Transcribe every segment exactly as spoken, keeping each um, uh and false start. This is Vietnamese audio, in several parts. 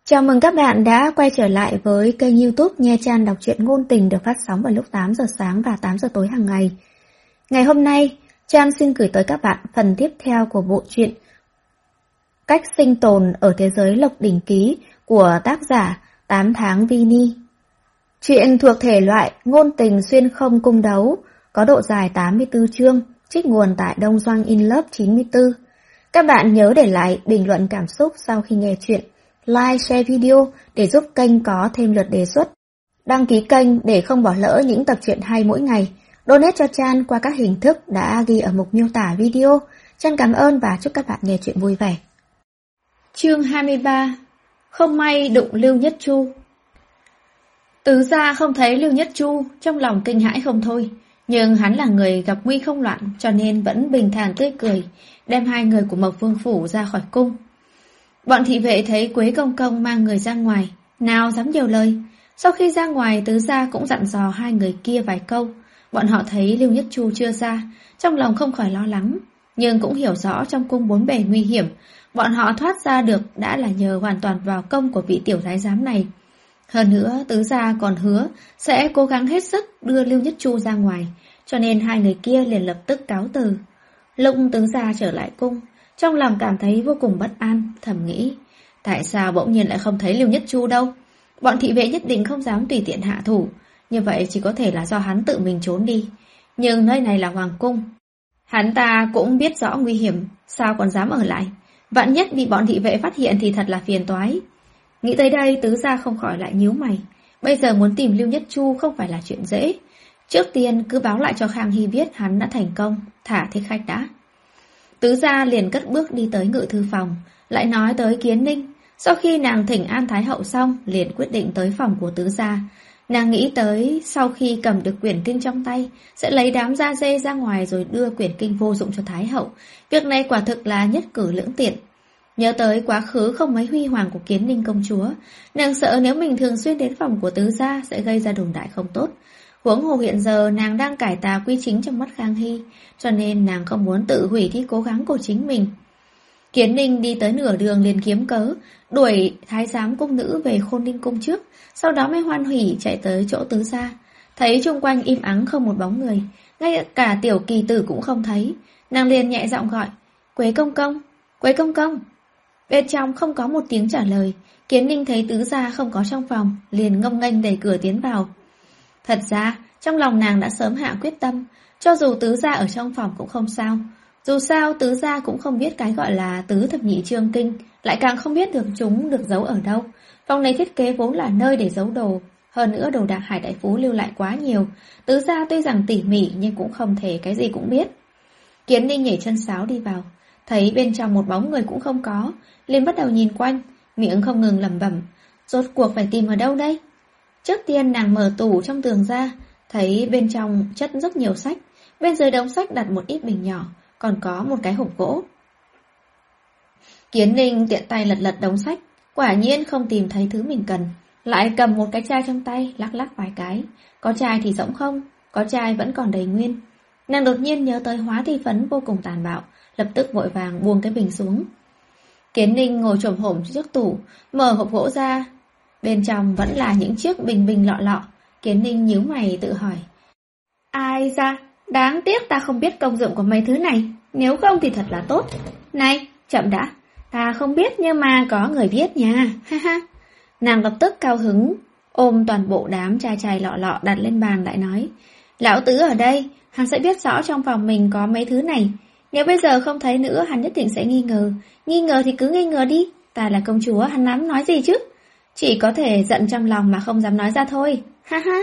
Chào mừng các bạn đã quay trở lại với kênh YouTube Nha Chan đọc truyện ngôn tình được phát sóng vào lúc tám giờ sáng và tám giờ tối hàng ngày. Ngày hôm nay, Chan xin gửi tới các bạn phần tiếp theo của bộ truyện Cách sinh tồn ở thế giới Lộc Đỉnh Ký của tác giả tám tháng Vini. Truyện thuộc thể loại ngôn tình xuyên không cung đấu, có độ dài tám mươi tư chương, trích nguồn tại Đông Doanh In Love chín mươi tư. Các bạn nhớ để lại bình luận cảm xúc sau khi nghe truyện, like, share video để giúp kênh có thêm lượt đề xuất, đăng ký kênh để không bỏ lỡ những tập truyện hay mỗi ngày, donate cho Chan qua các hình thức đã ghi ở mục miêu tả video. Chan cảm ơn và chúc các bạn nghe truyện vui vẻ. Chương hai mươi ba. Không may đụng Lưu Nhất Chu. Tứ gia không thấy Lưu Nhất Chu, trong lòng kinh hãi không thôi, nhưng hắn là người gặp nguy không loạn cho nên vẫn bình thản tươi cười, đem hai người của Mộc Vương Phủ ra khỏi cung. Bọn thị vệ thấy Quế Công Công mang người ra ngoài, nào dám nhiều lời. Sau khi ra ngoài, tứ gia cũng dặn dò hai người kia vài câu. Bọn họ thấy Lưu Nhất Chu chưa ra, trong lòng không khỏi lo lắng, nhưng cũng hiểu rõ trong cung bốn bề nguy hiểm, bọn họ thoát ra được đã là nhờ hoàn toàn vào công của vị tiểu thái giám này. Hơn nữa, tứ gia còn hứa sẽ cố gắng hết sức đưa Lưu Nhất Chu ra ngoài, cho nên hai người kia liền lập tức cáo từ. Lúc tứ gia trở lại cung, trong lòng cảm thấy vô cùng bất an, thầm nghĩ, tại sao bỗng nhiên lại không thấy Lưu Nhất Chu đâu? Bọn thị vệ nhất định không dám tùy tiện hạ thủ, như vậy chỉ có thể là do hắn tự mình trốn đi. Nhưng nơi này là hoàng cung, hắn ta cũng biết rõ nguy hiểm, sao còn dám ở lại? Vạn nhất bị bọn thị vệ phát hiện thì thật là phiền toái. Nghĩ tới đây, tứ gia không khỏi lại nhíu mày. Bây giờ muốn tìm Lưu Nhất Chu không phải là chuyện dễ. Trước tiên cứ báo lại cho Khang Hy biết hắn đã thành công, thả thích khách đã. Tứ gia liền cất bước đi tới ngự thư phòng, lại nói tới Kiến Ninh. Sau khi nàng thỉnh an thái hậu xong, liền quyết định tới phòng của tứ gia. Nàng nghĩ tới sau khi cầm được quyển kinh trong tay, sẽ lấy đám da dê ra ngoài rồi đưa quyển kinh vô dụng cho thái hậu. Việc này quả thực là nhất cử lưỡng tiện. Nhớ tới quá khứ không mấy huy hoàng của Kiến Ninh công chúa, nàng sợ nếu mình thường xuyên đến phòng của tứ gia sẽ gây ra đồn đại không tốt. Huống hồ hiện giờ nàng đang cải tà quy chính trong mắt Khang Hy, cho nên nàng không muốn tự hủy đi cố gắng của chính mình. Kiến Ninh đi tới nửa đường liền kiếm cớ, đuổi thái giám cung nữ về Khôn Ninh cung trước, sau đó mới hoan hỉ chạy tới chỗ tứ gia. Thấy chung quanh im ắng không một bóng người, ngay cả tiểu kỳ tử cũng không thấy, nàng liền nhẹ giọng gọi, Quế Công Công, Quế Công Công. Bên trong không có một tiếng trả lời. Kiến Ninh thấy tứ gia không có trong phòng, liền ngông nghênh đẩy cửa tiến vào. Thật ra, trong lòng nàng đã sớm hạ quyết tâm, cho dù tứ gia ở trong phòng cũng không sao. Dù sao tứ gia cũng không biết cái gọi là tứ thập nhị chương kinh, lại càng không biết được chúng được giấu ở đâu. Phòng này thiết kế vốn là nơi để giấu đồ, hơn nữa đồ đạc Hải Đại Phú lưu lại quá nhiều. Tứ gia tuy rằng tỉ mỉ nhưng cũng không thể cái gì cũng biết. Kiến Ninh nhảy chân sáo đi vào, thấy bên trong một bóng người cũng không có, liền bắt đầu nhìn quanh, miệng không ngừng lẩm bẩm, rốt cuộc phải tìm ở đâu đây? Trước tiên nàng mở tủ trong tường ra, thấy bên trong chất rất nhiều sách, bên dưới đống sách đặt một ít bình nhỏ, còn có một cái hộp gỗ. Kiến Ninh tiện tay lật lật đống sách, quả nhiên không tìm thấy thứ mình cần, lại cầm một cái chai trong tay, lắc lắc vài cái, có chai thì rỗng không, có chai vẫn còn đầy nguyên. Nàng đột nhiên nhớ tới hóa thi phấn vô cùng tàn bạo, lập tức vội vàng buông cái bình xuống. Kiến Ninh ngồi chồm hổm trước tủ, mở hộp gỗ ra, bên trong vẫn là những chiếc bình bình lọ lọ. Kiến Ninh nhíu mày tự hỏi, ai ra, đáng tiếc ta không biết công dụng của mấy thứ này, nếu không thì thật là tốt. Này, chậm đã, ta không biết nhưng mà có người biết nha, ha ha. Nàng lập tức cao hứng, ôm toàn bộ đám chai chai lọ lọ đặt lên bàn lại nói, lão tứ ở đây, hắn sẽ biết rõ trong phòng mình có mấy thứ này. Nếu bây giờ không thấy nữa, hắn nhất định sẽ nghi ngờ. Nghi ngờ thì cứ nghi ngờ đi, ta là công chúa, hắn dám nói gì chứ? Chỉ có thể giận trong lòng mà không dám nói ra thôi, ha ha.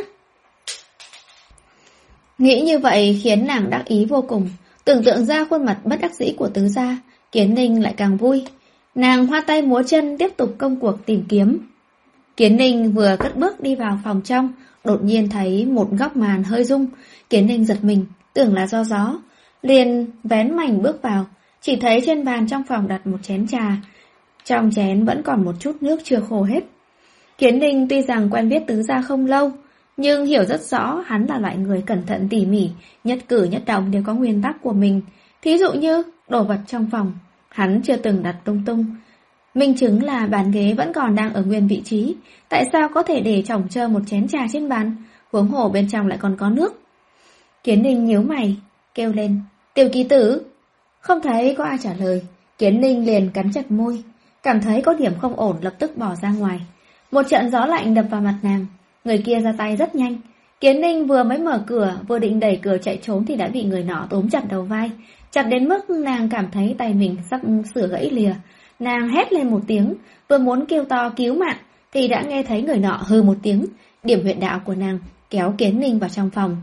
Nghĩ như vậy khiến nàng đắc ý vô cùng, tưởng tượng ra khuôn mặt bất đắc dĩ của tứ gia, Kiến Ninh lại càng vui. Nàng hoa tay múa chân tiếp tục công cuộc tìm kiếm. Kiến Ninh vừa cất bước đi vào phòng trong, đột nhiên thấy một góc màn hơi rung. Kiến Ninh giật mình, tưởng là do gió, liền vén mảnh bước vào, chỉ thấy trên bàn trong phòng đặt một chén trà, trong chén vẫn còn một chút nước chưa khô hết. Kiến Ninh tuy rằng quen biết tứ gia không lâu, nhưng hiểu rất rõ hắn là loại người cẩn thận tỉ mỉ, nhất cử nhất động đều có nguyên tắc của mình. Thí dụ như đồ vật trong phòng, hắn chưa từng đặt lung tung. Minh chứng là bàn ghế vẫn còn đang ở nguyên vị trí. Tại sao có thể để chỏng chơ một chén trà trên bàn, huống hồ bên trong lại còn có nước? Kiến Ninh nhíu mày, kêu lên, Tiểu Kỳ Tử. Không thấy có ai trả lời, Kiến Ninh liền cắn chặt môi, cảm thấy có điểm không ổn lập tức bỏ ra ngoài. Một trận gió lạnh đập vào mặt nàng, người kia ra tay rất nhanh. Kiến Ninh vừa mới mở cửa, vừa định đẩy cửa chạy trốn thì đã bị người nọ túm chặt đầu vai, chặt đến mức nàng cảm thấy tay mình sắp sửa gãy lìa. Nàng hét lên một tiếng, vừa muốn kêu to cứu mạng thì đã nghe thấy người nọ hừ một tiếng, điểm huyệt đạo của nàng kéo Kiến Ninh vào trong phòng.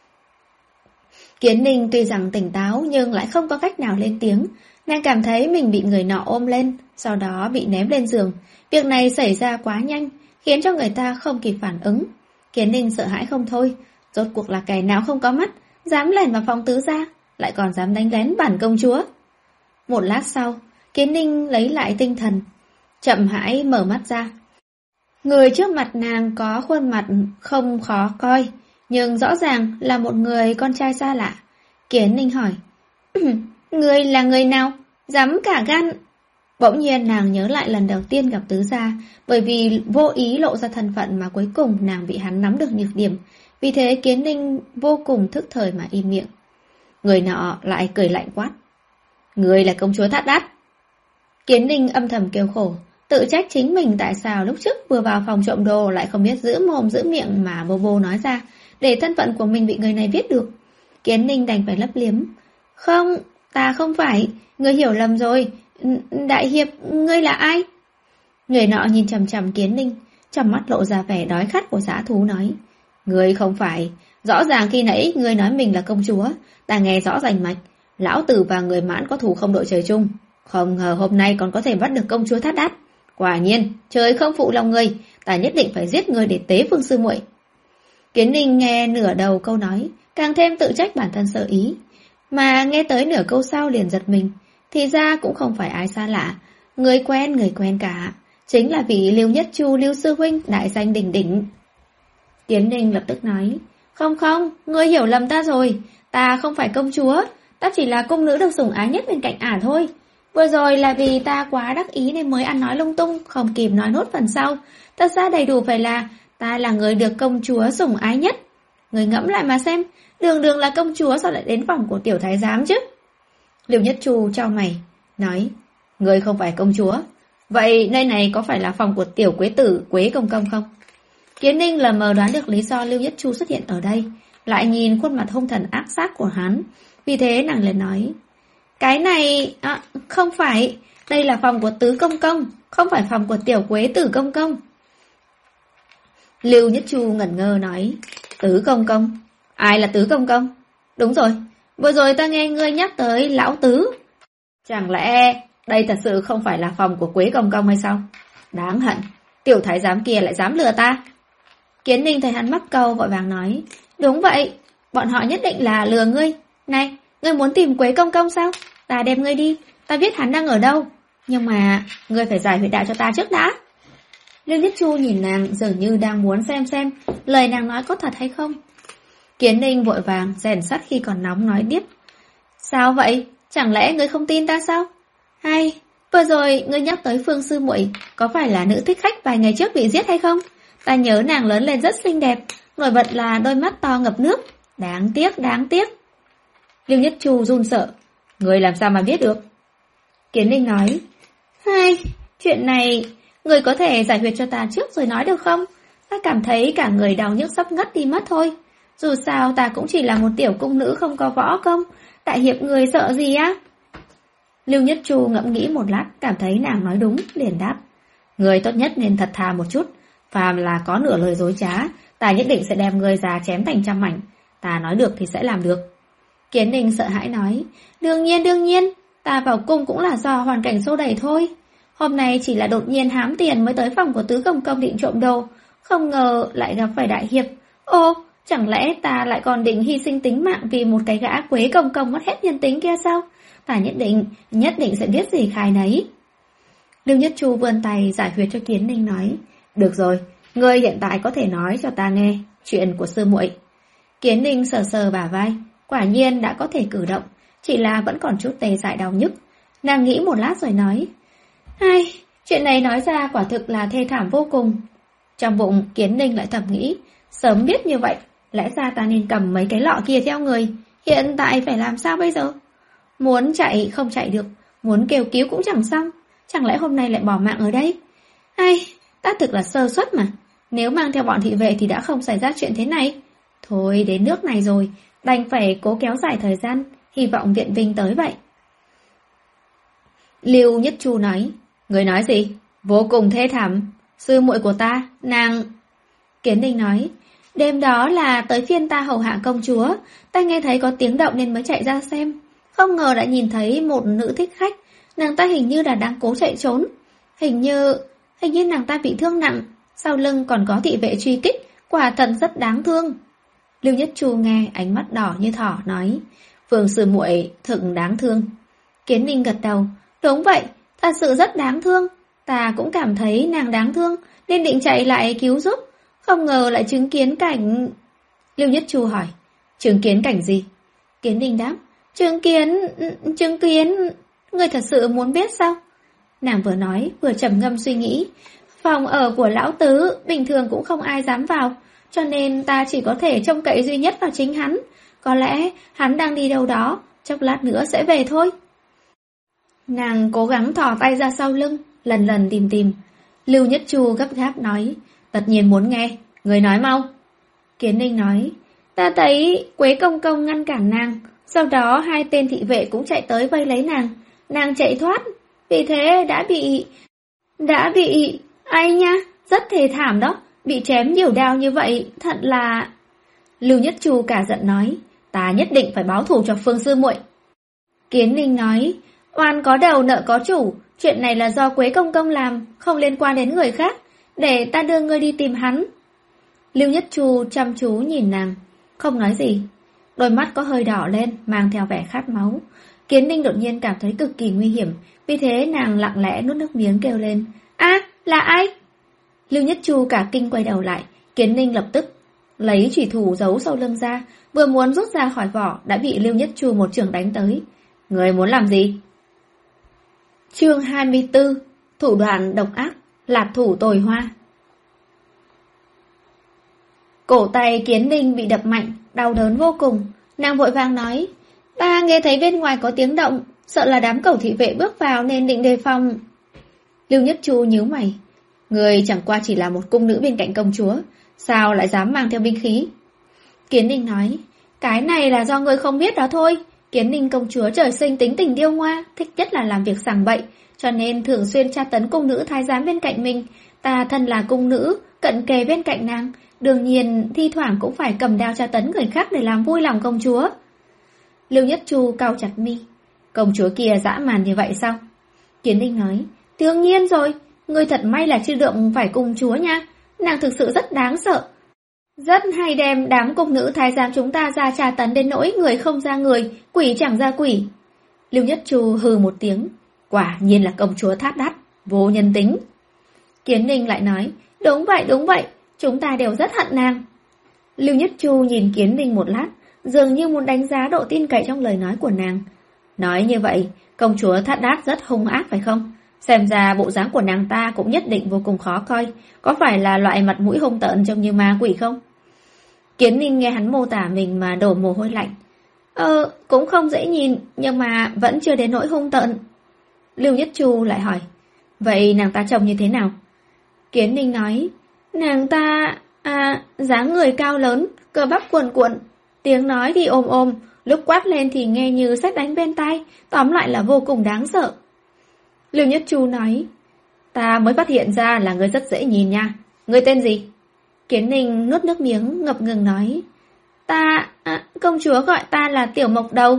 Kiến Ninh tuy rằng tỉnh táo nhưng lại không có cách nào lên tiếng. Nàng cảm thấy mình bị người nọ ôm lên, sau đó bị ném lên giường. Việc này xảy ra quá nhanh, khiến cho người ta không kịp phản ứng. Kiến Ninh sợ hãi không thôi, rốt cuộc là kẻ nào không có mắt, dám lẻn vào phòng tứ gia, lại còn dám đánh lén bản công chúa. Một lát sau, Kiến Ninh lấy lại tinh thần, chậm rãi mở mắt ra. Người trước mặt nàng có khuôn mặt không khó coi, nhưng rõ ràng là một người con trai xa lạ. Kiến Ninh hỏi, người là người nào? Dám cả gan... Bỗng nhiên nàng nhớ lại lần đầu tiên gặp tứ gia, bởi vì vô ý lộ ra thân phận mà cuối cùng nàng bị hắn nắm được nhược điểm. Vì thế Kiến Ninh vô cùng thức thời mà im miệng. Người nọ lại cười lạnh quát, người là công chúa Thát Đát. Kiến Ninh âm thầm kêu khổ, tự trách chính mình tại sao lúc trước vừa vào phòng trộm đồ lại không biết giữ mồm giữ miệng mà bô bô nói ra, để thân phận của mình bị người này biết được. Kiến Ninh đành phải lấp liếm. Không, ta không phải, ngươi hiểu lầm rồi. Đại hiệp, ngươi là ai? Người nọ nhìn chằm chằm Kiến Ninh, trong mắt lộ ra vẻ đói khát của dã thú nói, ngươi không phải, rõ ràng khi nãy ngươi nói mình là công chúa, ta nghe rõ rành mạch, lão tử và người Mãn có thù không đội trời chung, không ngờ hôm nay còn có thể bắt được công chúa Thát Đát. Quả nhiên, trời không phụ lòng ngươi, ta nhất định phải giết ngươi để tế Phương sư muội. Kiến Ninh nghe nửa đầu câu nói, càng thêm tự trách bản thân sợ ý, mà nghe tới nửa câu sau liền giật mình. Thì ra cũng không phải ai xa lạ, người quen người quen cả, chính là vị Lưu Nhất Chu Lưu sư huynh đại danh đỉnh đỉnh. Kiến Ninh lập tức nói, không không, ngươi hiểu lầm ta rồi, ta không phải công chúa, ta chỉ là cung nữ được sủng ái nhất bên cạnh ả thôi. Vừa rồi là vì ta quá đắc ý nên mới ăn nói lung tung, không kịp nói nốt phần sau. Thật ra đầy đủ phải là ta là người được công chúa sủng ái nhất. Người ngẫm lại mà xem, đường đường là công chúa sao lại đến phòng của tiểu thái giám chứ? Lưu Nhất Chu chau mày, nói, ngươi không phải công chúa, vậy nơi này có phải là phòng của tiểu quế tử Quế công công không? Kiến Ninh lờ mờ đoán được lý do Lưu Nhất Chu xuất hiện ở đây, lại nhìn khuôn mặt hung thần ác sát của hắn, vì thế nàng liền nói, cái này, à, không phải, đây là phòng của tứ công công, không phải phòng của tiểu Quế tử công công. Lưu Nhất Chu ngẩn ngơ nói, tứ công công, ai là tứ công công? Đúng rồi, vừa rồi ta nghe ngươi nhắc tới lão tứ. Chẳng lẽ đây thật sự không phải là phòng của Quế công công hay sao? Đáng hận, tiểu thái giám kia lại dám lừa ta. Kiến Ninh thấy hắn mắc câu vội vàng nói, đúng vậy, bọn họ nhất định là lừa ngươi. Này, ngươi muốn tìm Quế công công sao? Ta đem ngươi đi, ta biết hắn đang ở đâu. Nhưng mà ngươi phải giải huyệt đạo cho ta trước đã. Lưu Nhất Chu nhìn nàng dường như đang muốn xem xem lời nàng nói có thật hay không. Kiến Ninh vội vàng rèn sắt khi còn nóng nói tiếp, sao vậy? Chẳng lẽ ngươi không tin ta sao? Hay, vừa rồi ngươi nhắc tới Phương sư muội, có phải là nữ thích khách vài ngày trước bị giết hay không? Ta nhớ nàng lớn lên rất xinh đẹp, nổi bật là đôi mắt to ngập nước. Đáng tiếc, đáng tiếc. Lưu Nhất Chu run sợ, ngươi làm sao mà biết được? Kiến Ninh nói, hay, chuyện này, ngươi có thể giải huyệt cho ta trước rồi nói được không? Ta cảm thấy cả người đau nhức sắp ngất đi mất thôi. Dù sao ta cũng chỉ là một tiểu cung nữ không có võ công, đại hiệp người sợ gì á? Lưu Nhất Chu ngẫm nghĩ một lát, cảm thấy nàng nói đúng, liền đáp, người tốt nhất nên thật thà một chút, phàm là có nửa lời dối trá, ta nhất định sẽ đem ngươi ra chém thành trăm mảnh, ta nói được thì sẽ làm được. Kiến Ninh sợ hãi nói, đương nhiên đương nhiên, ta vào cung cũng là do hoàn cảnh xô đẩy thôi. Hôm nay chỉ là đột nhiên hám tiền mới tới phòng của tứ công công định trộm đồ, không ngờ lại gặp phải đại hiệp. Ô, chẳng lẽ ta lại còn định hy sinh tính mạng vì một cái gã Quế công công mất hết nhân tính kia sao? Ta nhất định, nhất định sẽ biết gì khai nấy. Lưu Nhất Chu vươn tay giải huyệt cho Kiến Ninh nói, được rồi, ngươi hiện tại có thể nói cho ta nghe chuyện của sư muội. Kiến Ninh sờ sờ bả vai, quả nhiên đã có thể cử động, chỉ là vẫn còn chút tê dại đau nhức. Nàng nghĩ một lát rồi nói, ai, Chuyện này nói ra quả thực là thê thảm vô cùng. Trong bụng Kiến Ninh lại thầm nghĩ, sớm biết như vậy, lẽ ra ta nên cầm mấy cái lọ kia theo người. Hiện tại phải làm sao bây giờ? Muốn chạy không chạy được, muốn kêu cứu cũng chẳng xong. Chẳng lẽ hôm nay lại bỏ mạng ở đây? Ai, ta thực là sơ suất mà. Nếu mang theo bọn thị vệ thì đã không xảy ra chuyện thế này. Thôi đến nước này rồi, đành phải cố kéo dài thời gian, hy vọng viện binh tới vậy. Lưu Nhất Chu nói, người nói gì? Vô cùng thê thảm. Sư muội của ta, nàng... Kiến Ninh nói, đêm đó là tới phiên ta hầu hạ công chúa, ta nghe thấy có tiếng động nên mới chạy ra xem. Không ngờ đã nhìn thấy một nữ thích khách, nàng ta hình như là đang cố chạy trốn. Hình như... hình như nàng ta bị thương nặng, sau lưng còn có thị vệ truy kích, quả thật rất đáng thương. Lưu Nhất Chu nghe ánh mắt đỏ như thỏ nói, Phương sư muội thực đáng thương. Kiến Ninh gật đầu, đúng vậy, thật sự rất đáng thương. Ta cũng cảm thấy nàng đáng thương, nên định chạy lại cứu giúp. Không ngờ lại chứng kiến cảnh... Lưu Nhất Chu hỏi, chứng kiến cảnh gì? Kiến Ninh đáp, chứng kiến... chứng kiến... Người thật sự muốn biết sao? Nàng vừa nói, vừa trầm ngâm suy nghĩ. Phòng ở của lão tứ, bình thường cũng không ai dám vào, cho nên ta chỉ có thể trông cậy duy nhất vào chính hắn. Có lẽ hắn đang đi đâu đó, chốc lát nữa sẽ về thôi. Nàng cố gắng thò tay ra sau lưng, lần lần tìm tìm. Lưu Nhất Chu gấp gáp nói, tất nhiên muốn nghe, người nói mau. Kiến Ninh nói, ta thấy Quế Công Công ngăn cản nàng, sau đó hai tên thị vệ cũng chạy tới vây lấy nàng. Nàng chạy thoát, vì thế đã bị... đã bị... ai nha, rất thê thảm đó, bị chém nhiều đao như vậy, thật là... Lưu Nhất Chu cả giận nói, ta nhất định phải báo thù cho Phương sư muội. Kiến Ninh nói, oan có đầu nợ có chủ, chuyện này là do Quế Công Công làm, không liên quan đến người khác, để ta đưa ngươi đi tìm hắn. Lưu Nhất Chu chăm chú nhìn nàng, không nói gì. Đôi mắt có hơi đỏ lên, mang theo vẻ khát máu. Kiến Ninh đột nhiên cảm thấy cực kỳ nguy hiểm, vì thế nàng lặng lẽ nuốt nước miếng kêu lên, a, à, là ai? Lưu Nhất Chu cả kinh quay đầu lại, Kiến Ninh lập tức lấy chủy thủ giấu sau lưng ra, vừa muốn rút ra khỏi vỏ đã bị Lưu Nhất Chu một chưởng đánh tới. Người muốn làm gì? Chương hai mươi tư, thủ đoạn độc ác, lạc thủ tồi hoa. Cổ tay Kiến Ninh bị đập mạnh, đau đớn vô cùng. Nàng vội vàng nói, ta nghe thấy bên ngoài có tiếng động, sợ là đám cẩu thị vệ bước vào nên định đề phòng. Lưu Nhất Chu nhíu mày, người chẳng qua chỉ là một cung nữ bên cạnh công chúa, sao lại dám mang theo binh khí? Kiến Ninh nói, cái này là do người không biết đó thôi. Kiến Ninh công chúa trời sinh tính tình điêu ngoa, thích nhất là làm việc sằng bậy, cho nên thường xuyên tra tấn cung nữ thái giám bên cạnh mình. Ta thân là cung nữ, cận kề bên cạnh nàng, đương nhiên thi thoảng cũng phải cầm đao tra tấn người khác để làm vui lòng công chúa. Lưu Nhất Chu cau chặt mi, công chúa kia dã man như vậy sao? Kiến Ninh nói, đương nhiên rồi, ngươi thật may là chưa đụng phải công chúa nha, nàng thực sự rất đáng sợ. Rất hay đem đám cung nữ thái giám chúng ta ra tra tấn đến nỗi người không ra người, quỷ chẳng ra quỷ. Lưu Nhất Chu hừ một tiếng, quả nhiên là công chúa thát đát, vô nhân tính. Kiến Ninh lại nói, đúng vậy đúng vậy, chúng ta đều rất hận nàng. Lưu Nhất Chu nhìn Kiến Ninh một lát, dường như muốn đánh giá độ tin cậy trong lời nói của nàng. Nói như vậy, công chúa thát đát rất hung ác phải không? Xem ra bộ dáng của nàng ta cũng nhất định vô cùng khó coi, có phải là loại mặt mũi hung tợn trông như ma quỷ không? Kiến Ninh nghe hắn mô tả mình mà đổ mồ hôi lạnh. Ờ, cũng không dễ nhìn, nhưng mà vẫn chưa đến nỗi hung tợn. Lưu Nhất Chu lại hỏi, vậy nàng ta trông như thế nào? Kiến Ninh nói, nàng ta, à, dáng người cao lớn, cơ bắp cuồn cuộn, tiếng nói thì ồm ồm, lúc quát lên thì nghe như sét đánh bên tai, tóm lại là vô cùng đáng sợ. Lưu Nhất Chu nói, ta mới phát hiện ra là ngươi rất dễ nhìn nha, ngươi tên gì? Kiến Ninh nuốt nước miếng ngập ngừng nói, ta, à, công chúa gọi ta là Tiểu Mộc Đầu.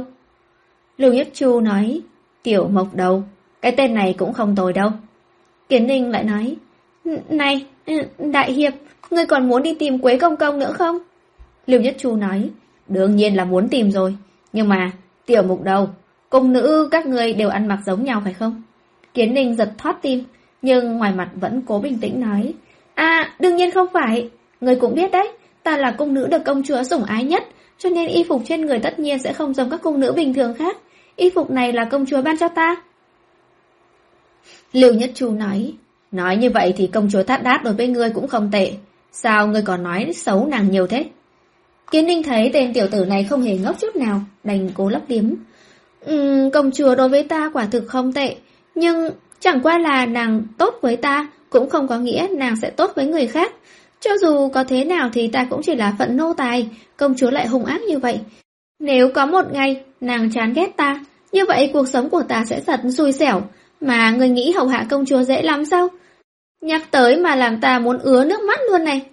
Lưu Nhất Chu nói, Tiểu Mộc Đầu, cái tên này cũng không tồi đâu. Kiến Ninh lại nói, này, đại hiệp, ngươi còn muốn đi tìm Quế Công Công nữa không? Lưu Nhất Chu nói, đương nhiên là muốn tìm rồi, nhưng mà, Tiểu Mộc Đầu, cung nữ các ngươi đều ăn mặc giống nhau phải không? Kiến Ninh giật thót tim, nhưng ngoài mặt vẫn cố bình tĩnh nói, à, đương nhiên không phải, người cũng biết đấy, ta là cung nữ được công chúa sủng ái nhất, cho nên y phục trên người tất nhiên sẽ không giống các cung nữ bình thường khác. Y phục này là công chúa ban cho ta. Lưu Nhất Chu nói, nói như vậy thì công chúa Thát Đát đối với ngươi cũng không tệ. Sao ngươi còn nói xấu nàng nhiều thế? Kiến Ninh thấy tên tiểu tử này không hề ngốc chút nào, đành cố lấp liếm. Uhm, công chúa đối với ta quả thực không tệ, nhưng chẳng qua là nàng tốt với ta cũng không có nghĩa nàng sẽ tốt với người khác. Cho dù có thế nào thì ta cũng chỉ là phận nô tài, công chúa lại hung ác như vậy. Nếu có một ngày nàng chán ghét ta, như vậy cuộc sống của ta sẽ thật xui xẻo. Mà người nghĩ hầu hạ công chúa dễ lắm sao? Nhắc tới mà làm ta muốn ứa nước mắt luôn này.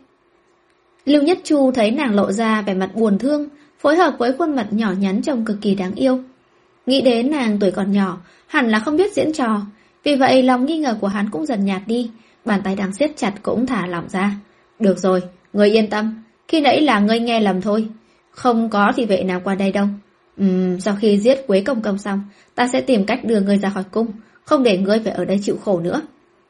Lưu Nhất Chu thấy nàng lộ ra vẻ mặt buồn thương, phối hợp với khuôn mặt nhỏ nhắn trông cực kỳ đáng yêu. Nghĩ đến nàng tuổi còn nhỏ, hẳn là không biết diễn trò. Vì vậy lòng nghi ngờ của hắn cũng dần nhạt đi, bàn tay đang siết chặt cũng thả lỏng ra. Được rồi, ngươi yên tâm, khi nãy là ngươi nghe lầm thôi. Không có thị vệ nào qua đây đâu. Ừm, sau khi giết Quế Công Công xong, ta sẽ tìm cách đưa ngươi ra khỏi cung, không để ngươi phải ở đây chịu khổ nữa.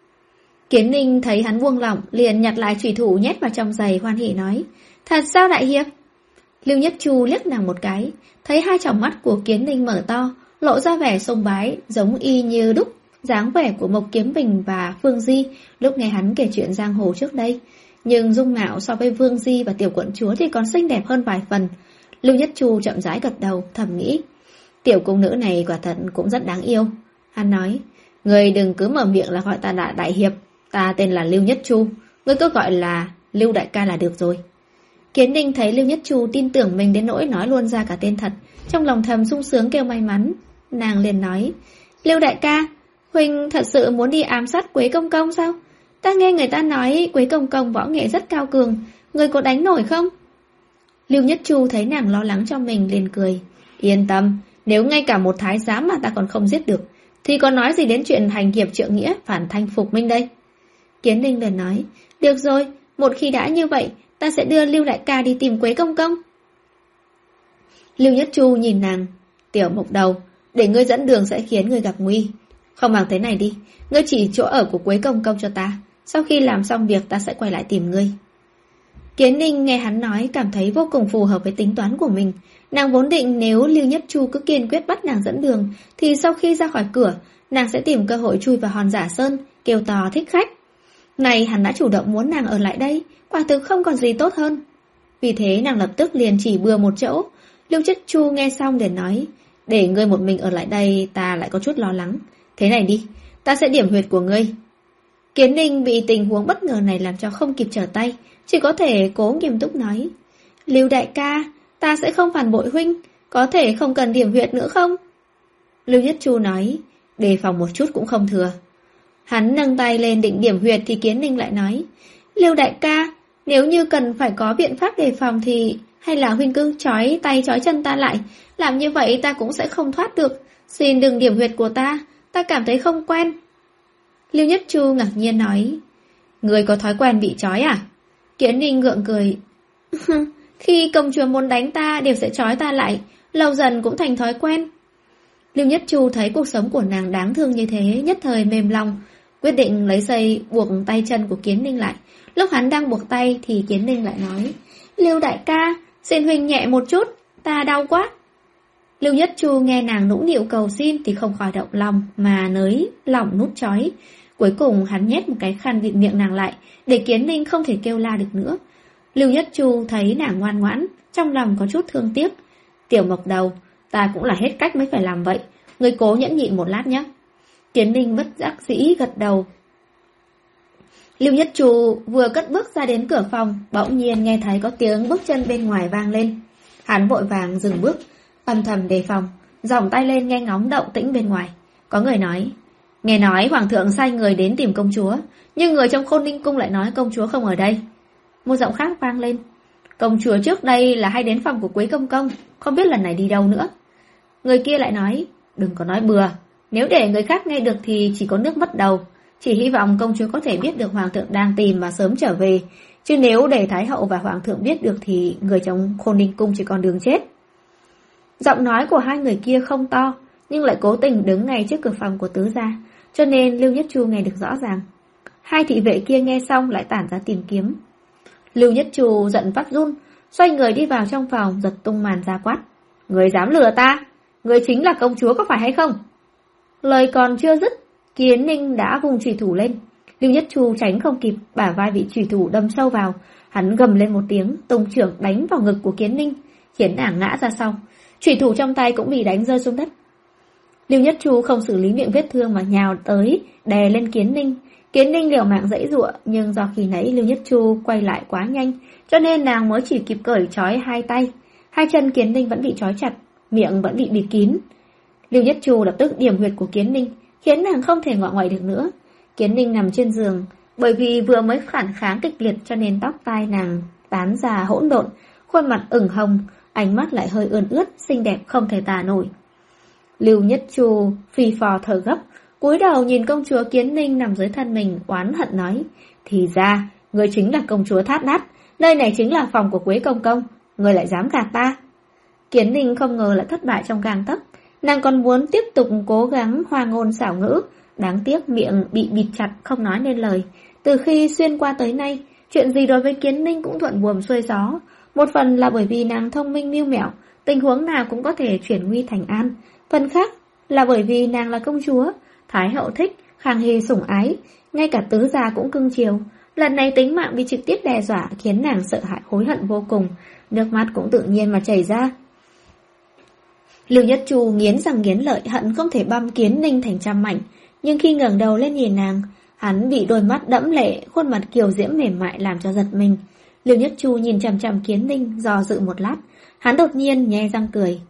Kiến Ninh thấy hắn buông lỏng, liền nhặt lại chủy thủ nhét vào trong giày, hoan hỉ nói, thật sao đại hiệp? Lưu Nhất Chu liếc nàng một cái, thấy hai tròng mắt của Kiến Ninh mở to, lộ ra vẻ sùng bái, giống y như đúc dáng vẻ của Mộc Kiếm Bình và Phương Di lúc nghe hắn kể chuyện giang hồ trước đây. Nhưng dung mạo so với Vương Di và tiểu quận chúa thì còn xinh đẹp hơn vài phần. Lưu Nhất Chu chậm rãi gật đầu, thầm nghĩ, tiểu cung nữ này quả thật cũng rất đáng yêu. Hắn nói, người đừng cứ mở miệng là gọi ta là đại hiệp, ta tên là Lưu Nhất Chu, ngươi cứ gọi là Lưu đại ca là được rồi. Kiến Ninh thấy Lưu Nhất Chu tin tưởng mình đến nỗi nói luôn ra cả tên thật, trong lòng thầm sung sướng kêu may mắn. Nàng liền nói, Lưu đại ca, huynh thật sự muốn đi ám sát Quế Công Công sao? Ta nghe người ta nói Quế Công Công võ nghệ rất cao cường, người có đánh nổi không? Lưu Nhất Chu thấy nàng lo lắng cho mình liền cười, yên tâm, nếu ngay cả một thái giám mà ta còn không giết được, thì còn nói gì đến chuyện hành hiệp trượng nghĩa phản thanh phục minh đây? Kiến Ninh liền nói, được rồi, một khi đã như vậy, ta sẽ đưa Lưu đại ca đi tìm Quế Công Công. Lưu Nhất Chu nhìn nàng, tiểu mộc đầu, để ngươi dẫn đường sẽ khiến ngươi gặp nguy. Không bằng thế này đi, ngươi chỉ chỗ ở của Quế Công Công cho ta, sau khi làm xong việc ta sẽ quay lại tìm ngươi. Kiến Ninh nghe hắn nói cảm thấy vô cùng phù hợp với tính toán của mình. Nàng vốn định nếu Lưu Nhất Chu cứ kiên quyết bắt nàng dẫn đường, thì sau khi ra khỏi cửa, nàng sẽ tìm cơ hội chui vào hòn Giả Sơn, kêu to thích khách. Này hắn đã chủ động muốn nàng ở lại đây, quả thực không còn gì tốt hơn. Vì thế nàng lập tức liền chỉ bừa một chỗ. Lưu Nhất Chu nghe xong để nói, để ngươi một mình ở lại đây ta lại có chút lo lắng. Thế này đi, ta sẽ điểm huyệt của ngươi. Kiến Ninh bị tình huống bất ngờ này làm cho không kịp trở tay, chỉ có thể cố nghiêm túc nói, Lưu đại ca, ta sẽ không phản bội huynh, có thể không cần điểm huyệt nữa không? Lưu Nhất Chu nói, đề phòng một chút cũng không thừa. Hắn nâng tay lên định điểm huyệt thì Kiến Ninh lại nói, Lưu đại ca, nếu như cần phải có biện pháp đề phòng thì hay là huynh cứ trói tay trói chân ta lại, làm như vậy ta cũng sẽ không thoát được. Xin đừng điểm huyệt của ta, ta cảm thấy không quen. Lưu Nhất Chu ngạc nhiên nói, người có thói quen bị trói à? Kiến Ninh ngượng cười, khi công chúa muốn đánh ta đều sẽ trói ta lại, lâu dần cũng thành thói quen. Lưu Nhất Chu thấy cuộc sống của nàng đáng thương như thế, nhất thời mềm lòng, quyết định lấy dây buộc tay chân của Kiến Ninh lại. Lúc hắn đang buộc tay thì Kiến Ninh lại nói, Lưu đại ca, xin huynh nhẹ một chút, ta đau quá. Lưu Nhất Chu nghe nàng nũng nịu cầu xin thì không khỏi động lòng mà nới lỏng nút trói. Cuối cùng hắn nhét một cái khăn bịt miệng nàng lại, để Kiến Ninh không thể kêu la được nữa. Lưu Nhất Chu thấy nàng ngoan ngoãn, trong lòng có chút thương tiếc. Tiểu mộc đầu, ta cũng là hết cách mới phải làm vậy, ngươi cố nhẫn nhịn một lát nhé. Kiến Ninh bất đắc dĩ gật đầu. Lưu Nhất Chu vừa cất bước ra đến cửa phòng, bỗng nhiên nghe thấy có tiếng bước chân bên ngoài vang lên. Hắn vội vàng dừng bước, âm thầm đề phòng, giỏng tay lên nghe ngóng động tĩnh bên ngoài. Có người nói, nghe nói hoàng thượng sai người đến tìm công chúa, nhưng người trong Khôn Ninh cung lại nói công chúa không ở đây. Một giọng khác vang lên, công chúa trước đây là hay đến phòng của Quế Công Công, không biết lần này đi đâu nữa. Người kia lại nói, đừng có nói bừa, nếu để người khác nghe được thì chỉ có nước mất đầu. Chỉ hy vọng công chúa có thể biết được hoàng thượng đang tìm mà sớm trở về, chứ nếu để thái hậu và hoàng thượng biết được thì người trong Khôn Ninh cung chỉ còn đường chết. Giọng nói của hai người kia không to, nhưng lại cố tình đứng ngay trước cửa phòng của tứ gia, cho nên Lưu Nhất Chu nghe được rõ ràng. Hai thị vệ kia nghe xong lại tản ra tìm kiếm. Lưu Nhất Chu giận phát run, xoay người đi vào trong phòng, giật tung màn ra quát, người dám lừa ta, người chính là công chúa có phải hay không? Lời còn chưa dứt, Kiến Ninh đã vung chủy thủ lên. Lưu Nhất Chu tránh không kịp, bả vai bị chủy thủ đâm sâu vào. Hắn gầm lên một tiếng, tung chưởng đánh vào ngực của Kiến Ninh, khiến nàng ngã ra sau. Chủy thủ trong tay cũng bị đánh rơi xuống đất. Lưu Nhất Chu không xử lý miệng vết thương mà nhào tới, đè lên Kiến Ninh. Kiến Ninh liều mạng giãy giụa, nhưng do khi nãy Lưu Nhất Chu quay lại quá nhanh, cho nên nàng mới chỉ kịp cởi trói hai tay. Hai chân Kiến Ninh vẫn bị trói chặt, miệng vẫn bị bịt kín. Lưu Nhất Chu lập tức điểm huyệt của Kiến Ninh, khiến nàng không thể ngoạ ngoại được nữa. Kiến Ninh nằm trên giường, bởi vì vừa mới phản kháng kịch liệt cho nên tóc tai nàng tán ra hỗn độn, khuôn mặt ửng hồng, ánh mắt lại hơi ươn ướt, xinh đẹp không thể tả nổi. Lưu Nhất Chu phì phò thở gấp, cúi đầu nhìn công chúa Kiến Ninh nằm dưới thân mình, oán hận nói: "Thì ra, ngươi chính là công chúa Thát Nát, nơi này chính là phòng của Quế công công, ngươi lại dám gạt ta." Kiến Ninh không ngờ lại thất bại trong gang tấc, nàng còn muốn tiếp tục cố gắng hoa ngôn xảo ngữ, đáng tiếc miệng bị bịt chặt không nói nên lời. Từ khi xuyên qua tới nay, chuyện gì đối với Kiến Ninh cũng thuận buồm xuôi gió, một phần là bởi vì nàng thông minh mưu mẹo, tình huống nào cũng có thể chuyển nguy thành an, phần khác là bởi vì nàng là công chúa, Thái hậu thích, Khang Hy sủng ái, ngay cả tứ gia cũng cưng chiều. Lần này tính mạng bị trực tiếp đe dọa khiến nàng sợ hãi hối hận vô cùng, nước mắt cũng tự nhiên mà chảy ra. Lưu Nhất Chu nghiến răng nghiến lợi, hận không thể băm Kiến Ninh thành trăm mảnh, nhưng khi ngẩng đầu lên nhìn nàng, hắn bị đôi mắt đẫm lệ, khuôn mặt kiều diễm mềm mại làm cho giật mình. Lưu Nhất Chu nhìn chằm chằm Kiến Ninh, do dự một lát, hắn đột nhiên nhe răng cười.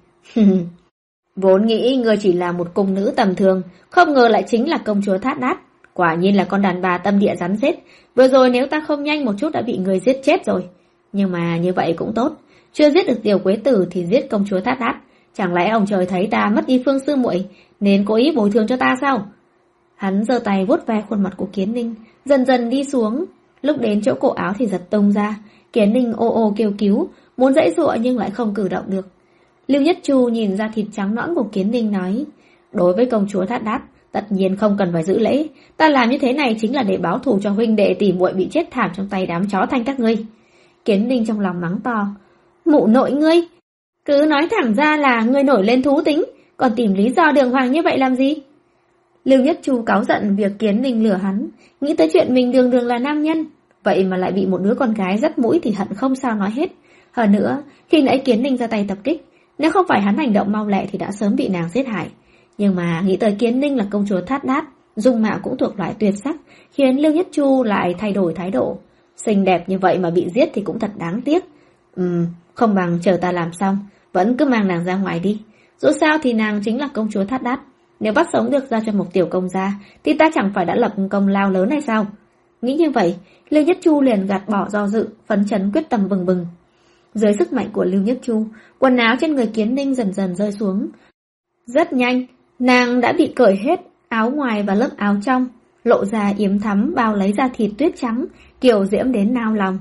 Vốn nghĩ ngươi chỉ là một cung nữ tầm thường, không ngờ lại chính là công chúa Thát Nát. Quả nhiên là con đàn bà tâm địa rắn rết. Vừa rồi nếu ta không nhanh một chút đã bị người giết chết rồi. Nhưng mà như vậy cũng tốt, chưa giết được tiểu quế tử thì giết công chúa Thát Nát. Chẳng lẽ ông trời thấy ta mất đi phương sư muội nên cố ý bồi thường cho ta sao? Hắn giơ tay vuốt ve khuôn mặt của Kiến Ninh, dần dần đi xuống. Lúc đến chỗ cổ áo thì giật tung ra. Kiến Ninh ô ô kêu cứu, muốn giãy giụa nhưng lại không cử động được. Lưu Nhất Chu nhìn ra thịt trắng nõn của Kiến Ninh nói: "Đối với công chúa Thát Nát, tất nhiên không cần phải giữ lễ. Ta làm như thế này chính là để báo thù cho huynh đệ tỷ muội bị chết thảm trong tay đám chó thanh các ngươi." Kiến Ninh trong lòng mắng to: "Mụ nội ngươi! Cứ nói thẳng ra là ngươi nổi lên thú tính, còn tìm lý do đường hoàng như vậy làm gì?" Lưu Nhất Chu cáu giận việc Kiến Ninh lừa hắn, nghĩ tới chuyện mình đường đường là nam nhân, vậy mà lại bị một đứa con gái dắt mũi thì hận không sao nói hết. Hơn nữa, khi nãy Kiến Ninh ra tay tập kích, nếu không phải hắn hành động mau lẹ thì đã sớm bị nàng giết hại. Nhưng mà nghĩ tới Kiến Ninh là công chúa Thát Nát, dung mạo cũng thuộc loại tuyệt sắc, khiến Lưu Nhất Chu lại thay đổi thái độ. Xinh đẹp như vậy mà bị giết thì cũng thật đáng tiếc. Ừm, không bằng chờ ta làm xong, vẫn cứ mang nàng ra ngoài đi. Dù sao thì nàng chính là công chúa Thát Nát. Nếu bắt sống được ra cho một tiểu công gia, thì ta chẳng phải đã lập công lao lớn hay sao? Nghĩ như vậy, Lưu Nhất Chu liền gạt bỏ do dự, phấn chấn quyết tâm bừng bừng. Dưới sức mạnh của Lưu Nhất Chu, quần áo trên người Kiến Ninh dần dần rơi xuống. Rất nhanh, nàng đã bị cởi hết áo ngoài và lớp áo trong, lộ ra yếm thắm bao lấy da thịt tuyết trắng, kiều diễm đến nao lòng.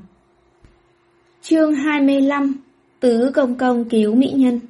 Chương hai mươi lăm. Tứ công công cứu mỹ nhân.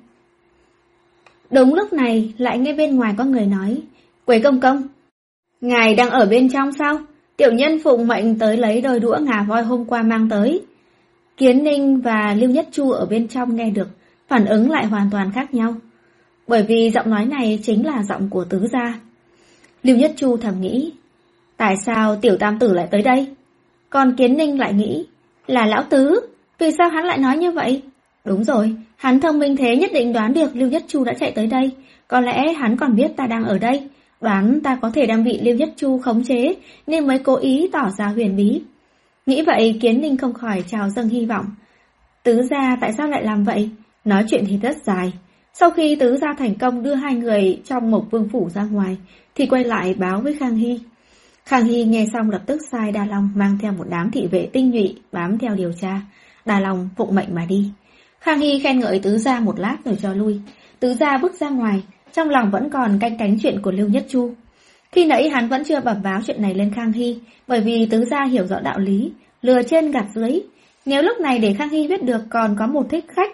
Đúng lúc này, lại nghe bên ngoài có người nói: "Quế công công, ngài đang ở bên trong sao? Tiểu nhân phụng mệnh tới lấy đôi đũa ngà voi hôm qua mang tới." Kiến Ninh và Lưu Nhất Chu ở bên trong nghe được, phản ứng lại hoàn toàn khác nhau. Bởi vì giọng nói này chính là giọng của tứ gia. Lưu Nhất Chu thầm nghĩ: tại sao tiểu tam tử lại tới đây? Còn Kiến Ninh lại nghĩ: là lão tứ, vì sao hắn lại nói như vậy? Đúng rồi, hắn thông minh thế nhất định đoán được Lưu Nhất Chu đã chạy tới đây. Có lẽ hắn còn biết ta đang ở đây, đoán ta có thể đang bị Lưu Nhất Chu khống chế, nên mới cố ý tỏ ra huyền bí. Nghĩ vậy, Kiến Ninh không khỏi trào dâng hy vọng. Tứ gia tại sao lại làm vậy? Nói chuyện thì rất dài. Sau khi tứ gia thành công đưa hai người trong Mộc Vương phủ ra ngoài, thì quay lại báo với Khang Hy. Khang Hy nghe xong lập tức sai Đa Long mang theo một đám thị vệ tinh nhuệ bám theo điều tra. Đa Long phụng mệnh mà đi. Khang Hy khen ngợi tứ gia một lát rồi cho lui. Tứ gia bước ra ngoài, trong lòng vẫn còn canh cánh chuyện của Lưu Nhất Chu. Khi nãy hắn vẫn chưa bẩm báo chuyện này lên Khang Hy, bởi vì tứ gia hiểu rõ đạo lý, lừa trên gạt dưới. Nếu lúc này để Khang Hy biết được còn có một thích khách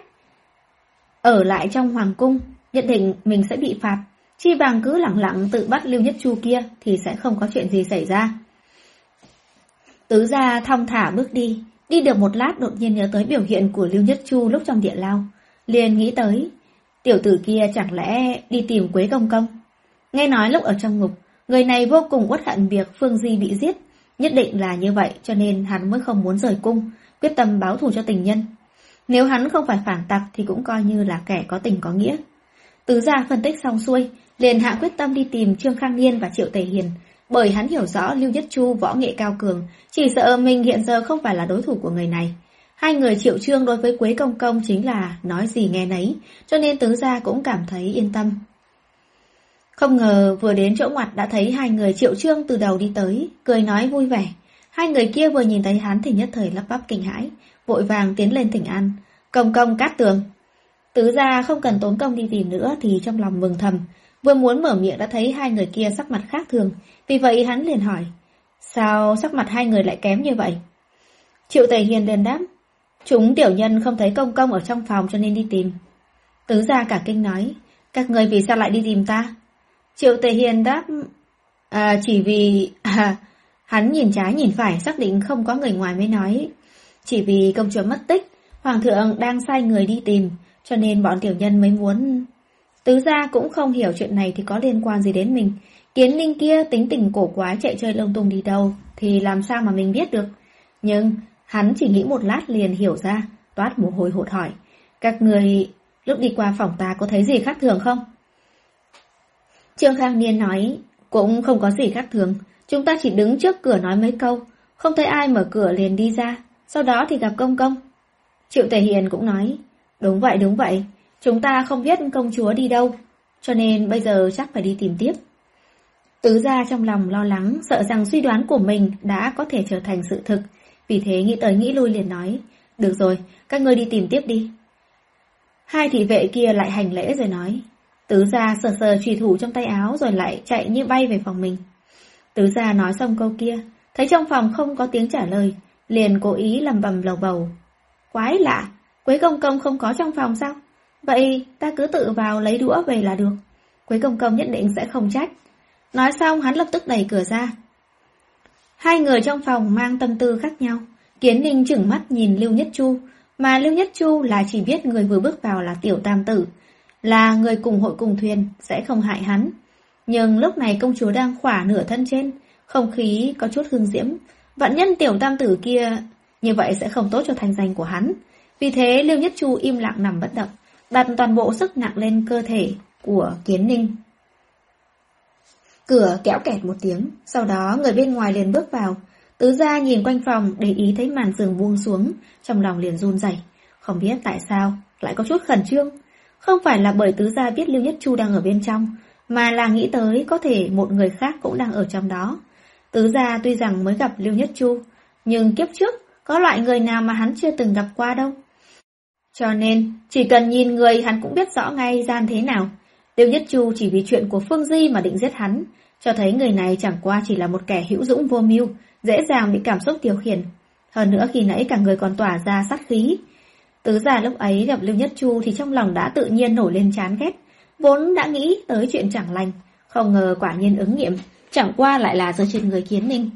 ở lại trong hoàng cung, nhất định mình sẽ bị phạt. Chi bằng cứ lẳng lặng tự bắt Lưu Nhất Chu kia thì sẽ không có chuyện gì xảy ra. Tứ gia thong thả bước đi, đi được một lát đột nhiên nhớ tới biểu hiện của Lưu Nhất Chu lúc trong địa lao, liền nghĩ tới tiểu tử kia chẳng lẽ đi tìm Quế công công. Nghe nói lúc ở trong ngục, Người này vô cùng uất hận việc Phương Di bị giết. Nhất định là như vậy cho nên hắn mới không muốn rời cung, quyết tâm báo thù cho tình nhân. Nếu hắn không phải phản tặc thì cũng coi như là kẻ có tình có nghĩa. Tứ gia phân tích xong xuôi, liền hạ quyết tâm đi tìm Trương Khang Niên và Triệu Tề Hiền, bởi hắn hiểu rõ Lưu Nhất Chu võ nghệ cao cường, chỉ sợ mình hiện giờ không phải là đối thủ của người này. Hai người Triệu Trương đối với Quế Công Công chính là nói gì nghe nấy, cho nên tứ gia cũng cảm thấy yên tâm. Không ngờ vừa đến chỗ ngoặt đã thấy hai người Triệu Trương từ đầu đi tới, cười nói vui vẻ. Hai người kia vừa nhìn thấy hắn thì nhất thời lắp bắp kinh hãi, vội vàng tiến lên thỉnh an. Công công Cát Tường. Tứ gia không cần tốn công đi tìm nữa thì trong lòng mừng thầm, vừa muốn mở miệng đã thấy hai người kia sắc mặt khác thường, vì vậy hắn liền hỏi, sao sắc mặt hai người lại kém như vậy? Triệu Tề Hiền liền đáp, chúng tiểu nhân không thấy công công ở trong phòng cho nên đi tìm. Tứ gia cả kinh nói, các người vì sao lại đi tìm ta? Triệu Tề Hiền đáp, à, chỉ vì... À, hắn nhìn trái nhìn phải xác định không có người ngoài mới nói, chỉ vì công chúa mất tích, hoàng thượng đang sai người đi tìm, cho nên bọn tiểu nhân mới muốn... Tứ gia cũng không hiểu chuyện này thì có liên quan gì đến mình. Kiến Ninh kia tính tình cổ quái chạy chơi lung tung đi đâu thì làm sao mà mình biết được. Nhưng hắn chỉ nghĩ một lát liền hiểu ra, toát mồ hôi hột hỏi, các người lúc đi qua phòng ta có thấy gì khác thường không? Trương Khang Niên nói, cũng không có gì khác thường, chúng ta chỉ đứng trước cửa nói mấy câu, không thấy ai mở cửa liền đi ra, sau đó thì gặp công công. Triệu Tề Hiền cũng nói, đúng vậy đúng vậy, chúng ta không biết công chúa đi đâu, cho nên bây giờ chắc phải đi tìm tiếp. Tứ gia trong lòng lo lắng, sợ rằng suy đoán của mình đã có thể trở thành sự thực, vì thế nghĩ tới nghĩ lui liền nói, được rồi, các ngươi đi tìm tiếp đi. Hai thị vệ kia lại hành lễ rồi nói, tứ gia sờ sờ chùy thủ trong tay áo rồi lại chạy như bay về phòng mình. Tứ gia nói xong câu kia, thấy trong phòng không có tiếng trả lời, liền cố ý lầm bầm lầu bầu. Quái lạ, Quế Công Công không có trong phòng sao? Vậy ta cứ tự vào lấy đũa về là được. Quế Công Công nhất định sẽ không trách. Nói xong hắn lập tức đẩy cửa ra. Hai người trong phòng mang tâm tư khác nhau. Kiến Ninh chừng mắt nhìn Lưu Nhất Chu, mà Lưu Nhất Chu là chỉ biết người vừa bước vào là tiểu tam tử, là người cùng hội cùng thuyền, sẽ không hại hắn. Nhưng lúc này công chúa đang khỏa nửa thân trên, không khí có chút hương diễm, vạn nhân tiểu tam tử kia như vậy sẽ không tốt cho thanh danh của hắn. Vì thế Lưu Nhất Chu im lặng nằm bất động, đặt toàn bộ sức nặng lên cơ thể của Kiến Ninh. Cửa kéo kẹt một tiếng, sau đó người bên ngoài liền bước vào. Tứ gia nhìn quanh phòng, để ý thấy màn giường buông xuống, trong lòng liền run rẩy, không biết tại sao lại có chút khẩn trương. Không phải là bởi tứ gia biết Lưu Nhất Chu đang ở bên trong, mà là nghĩ tới có thể một người khác cũng đang ở trong đó. Tứ gia tuy rằng mới gặp Lưu Nhất Chu, nhưng kiếp trước có loại người nào mà hắn chưa từng gặp qua đâu. Cho nên, chỉ cần nhìn người hắn cũng biết rõ ngay gian thế nào. Lưu Nhất Chu chỉ vì chuyện của Phương Di mà định giết hắn, cho thấy người này chẳng qua chỉ là một kẻ hữu dũng vô mưu, dễ dàng bị cảm xúc điều khiển. Hơn nữa khi nãy cả người còn tỏa ra sát khí. Tứ gia lúc ấy gặp Lưu Nhất Chu thì trong lòng đã tự nhiên nổi lên chán ghét, vốn đã nghĩ tới chuyện chẳng lành, không ngờ quả nhiên ứng nghiệm, chẳng qua lại là rơi trên người Kiến Ninh.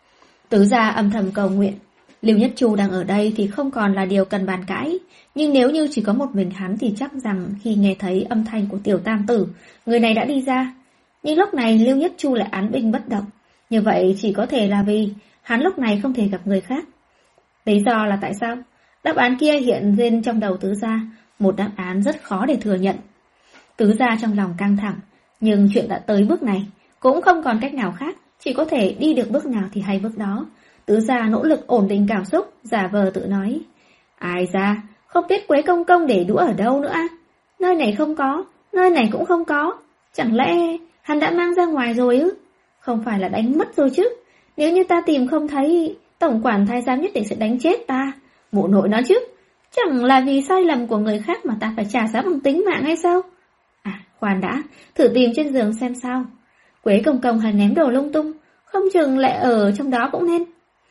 Tứ gia âm thầm cầu nguyện, Lưu Nhất Chu đang ở đây thì không còn là điều cần bàn cãi, nhưng nếu như chỉ có một mình hắn thì chắc rằng khi nghe thấy âm thanh của tiểu tam tử, người này đã đi ra. Nhưng lúc này Lưu Nhất Chu lại án binh bất động, như vậy chỉ có thể là vì hắn lúc này không thể gặp người khác. Lý do là tại sao? Đáp án kia hiện lên trong đầu tứ gia, một đáp án rất khó để thừa nhận. Tứ gia trong lòng căng thẳng, nhưng chuyện đã tới bước này, cũng không còn cách nào khác, chỉ có thể đi được bước nào thì hay bước đó. Tứ gia nỗ lực ổn định cảm xúc, giả vờ tự nói, ai ra, không biết Quế Công Công để đũa ở đâu nữa à? Nơi này không có, nơi này cũng không có, chẳng lẽ hắn đã mang ra ngoài rồi ư? Không phải là đánh mất rồi chứ? Nếu như ta tìm không thấy, tổng quản thái giám nhất định sẽ đánh chết ta. Mụ nội nó chứ, chẳng là vì sai lầm của người khác mà ta phải trả giá bằng tính mạng hay sao? À, khoan đã, thử tìm trên giường xem sao. Quế Công Công hay ném đồ lung tung, không chừng lại ở trong đó cũng nên.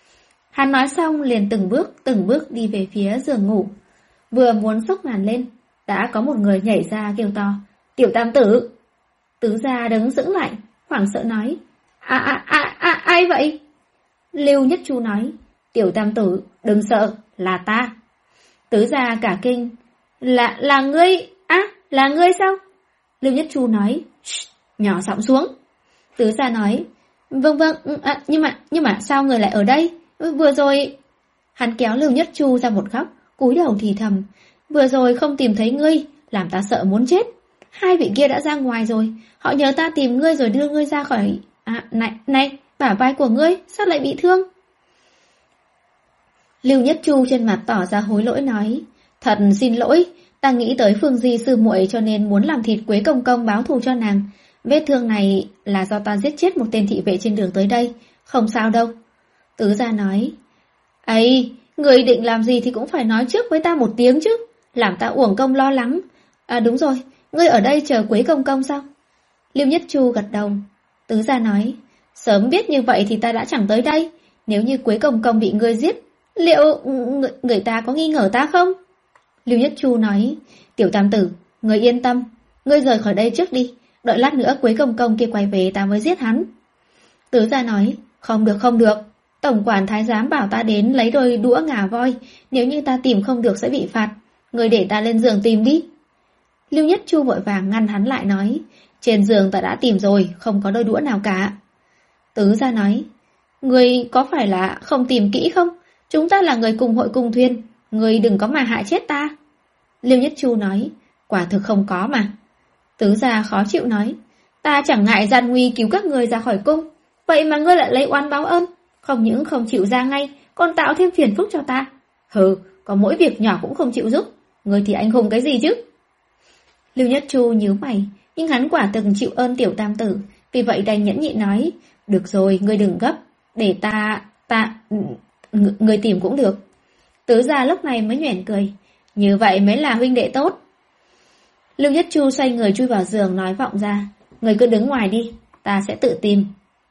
Hắn nói xong liền từng bước, từng bước đi về phía giường ngủ. Vừa muốn xốc màn lên, đã có một người nhảy ra kêu to, tiểu tam tử. Tứ gia đứng sững lại, hoảng sợ nói, à, à, à, à, ai vậy? Lưu Nhất Chu nói, tiểu tam tử, đừng sợ, là ta. Tứ gia cả kinh, là, là ngươi, á, à, là ngươi sao? Lưu Nhất Chu nói, nhỏ giọng xuống. Tứ gia nói, vâng vâng, à, nhưng mà, nhưng mà sao người lại ở đây? Vừa rồi... Hắn kéo Lưu Nhất Chu ra một góc, cúi đầu thì thầm, vừa rồi không tìm thấy ngươi, làm ta sợ muốn chết. Hai vị kia đã ra ngoài rồi, họ nhờ ta tìm ngươi rồi đưa ngươi ra khỏi... À, này, này, bả vai của ngươi, sao lại bị thương? Lưu Nhất Chu trên mặt tỏ ra hối lỗi nói, thật xin lỗi, ta nghĩ tới Phương Di sư muội cho nên muốn làm thịt Quế Công Công báo thù cho nàng. Vết thương này là do ta giết chết một tên thị vệ trên đường tới đây, không sao đâu. Tứ gia nói, ấy, người định làm gì thì cũng phải nói trước với ta một tiếng chứ, làm ta uổng công lo lắng. À đúng rồi, ngươi ở đây chờ Quế Công Công sao? Lưu Nhất Chu gật đầu. Tứ gia nói, sớm biết như vậy thì ta đã chẳng tới đây, nếu như Quế Công Công bị ngươi giết, liệu người, người ta có nghi ngờ ta không? Lưu Nhất Chu nói, tiểu tam tử, ngươi yên tâm, ngươi rời khỏi đây trước đi, đợi lát nữa Quế Công Công kia quay về ta mới giết hắn. Tứ gia nói, không được không được, tổng quản thái giám bảo ta đến lấy đôi đũa ngà voi, nếu như ta tìm không được sẽ bị phạt, ngươi để ta lên giường tìm đi. Lưu Nhất Chu vội vàng ngăn hắn lại nói, trên giường ta đã tìm rồi, không có đôi đũa nào cả. Tứ gia nói, ngươi có phải là không tìm kỹ không? Chúng ta là người cùng hội cùng thuyền, ngươi đừng có mà hại chết ta. Lưu Nhất Chu nói, quả thực không có mà. Tứ gia khó chịu nói, ta chẳng ngại gian nguy cứu các người ra khỏi cung, vậy mà ngươi lại lấy oán báo ơn, không những không chịu ra ngay, còn tạo thêm phiền phức cho ta. Hừ, có mỗi việc nhỏ cũng không chịu giúp, ngươi thì anh hùng cái gì chứ? Lưu Nhất Chu nhíu mày, nhưng hắn quả từng chịu ơn tiểu tam tử, vì vậy đành nhẫn nhịn nói, được rồi, ngươi đừng gấp, để ta, ta, ng- ngươi tìm cũng được. Tứ gia lúc này mới nhoẻn cười, như vậy mới là huynh đệ tốt. Lưu Nhất Chu xoay người chui vào giường nói vọng ra, ngươi cứ đứng ngoài đi, ta sẽ tự tìm.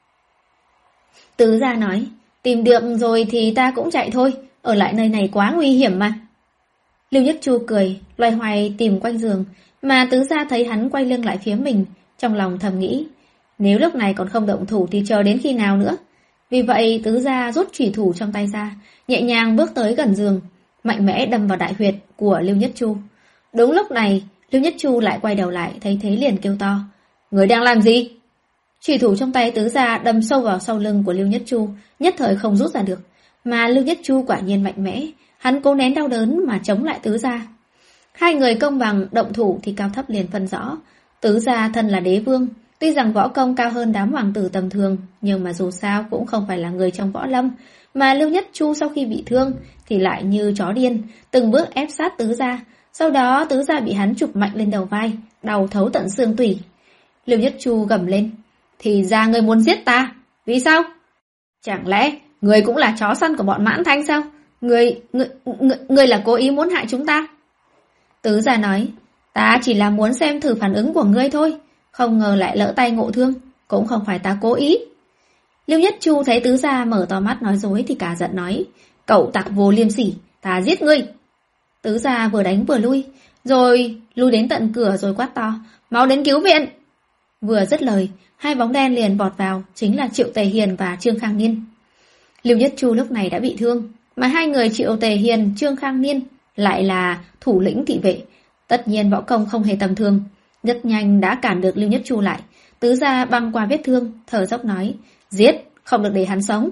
Tứ gia nói, tìm được rồi thì ta cũng chạy thôi, ở lại nơi này quá nguy hiểm mà. Lưu Nhất Chu cười, loay hoay tìm quanh giường, mà tứ gia thấy hắn quay lưng lại phía mình, trong lòng thầm nghĩ, nếu lúc này còn không động thủ thì chờ đến khi nào nữa. Vì vậy tứ gia rút chủy thủ trong tay ra, nhẹ nhàng bước tới gần giường, mạnh mẽ đâm vào đại huyệt của Lưu Nhất Chu. Đúng lúc này, Lưu Nhất Chu lại quay đầu lại, thấy thế liền kêu to, người đang làm gì? Chủy thủ trong tay tứ gia đâm sâu vào sau lưng của Lưu Nhất Chu, nhất thời không rút ra được, mà Lưu Nhất Chu quả nhiên mạnh mẽ, hắn cố nén đau đớn mà chống lại tứ gia. Hai người công bằng động thủ thì cao thấp liền phân rõ. Tứ gia thân là đế vương, tuy rằng võ công cao hơn đám hoàng tử tầm thường, nhưng mà dù sao cũng không phải là người trong võ lâm, mà Lưu Nhất Chu sau khi bị thương thì lại như chó điên, từng bước ép sát tứ gia. Sau đó tứ gia bị hắn chụp mạnh lên đầu vai, đau thấu tận xương tủy. Lưu Nhất Chu gầm lên, thì ra ngươi muốn giết ta, vì sao? Chẳng lẽ ngươi cũng là chó săn của bọn Mãn Thanh sao? Ngươi, ngươi, ngươi, ngươi là cố ý muốn hại chúng ta? Tứ gia nói, ta chỉ là muốn xem thử phản ứng của ngươi thôi, không ngờ lại lỡ tay ngộ thương, cũng không phải ta cố ý. Lưu Nhất Chu thấy tứ gia mở to mắt nói dối thì cả giận nói, cậu tặc vô liêm sỉ, ta giết ngươi. Tứ gia vừa đánh vừa lui, rồi lui đến tận cửa rồi quát to, mau đến cứu viện. Vừa dứt lời, hai bóng đen liền vọt vào, chính là Triệu Tề Hiền và Trương Khang Niên. Lưu Nhất Chu lúc này đã bị thương, mà hai người Triệu Tề Hiền, Trương Khang Niên lại là thủ lĩnh thị vệ, tất nhiên võ công không hề tầm thường, rất nhanh đã cản được Lưu Nhất Chu lại. Tứ gia băng qua vết thương, thở dốc nói, giết, không được để hắn sống.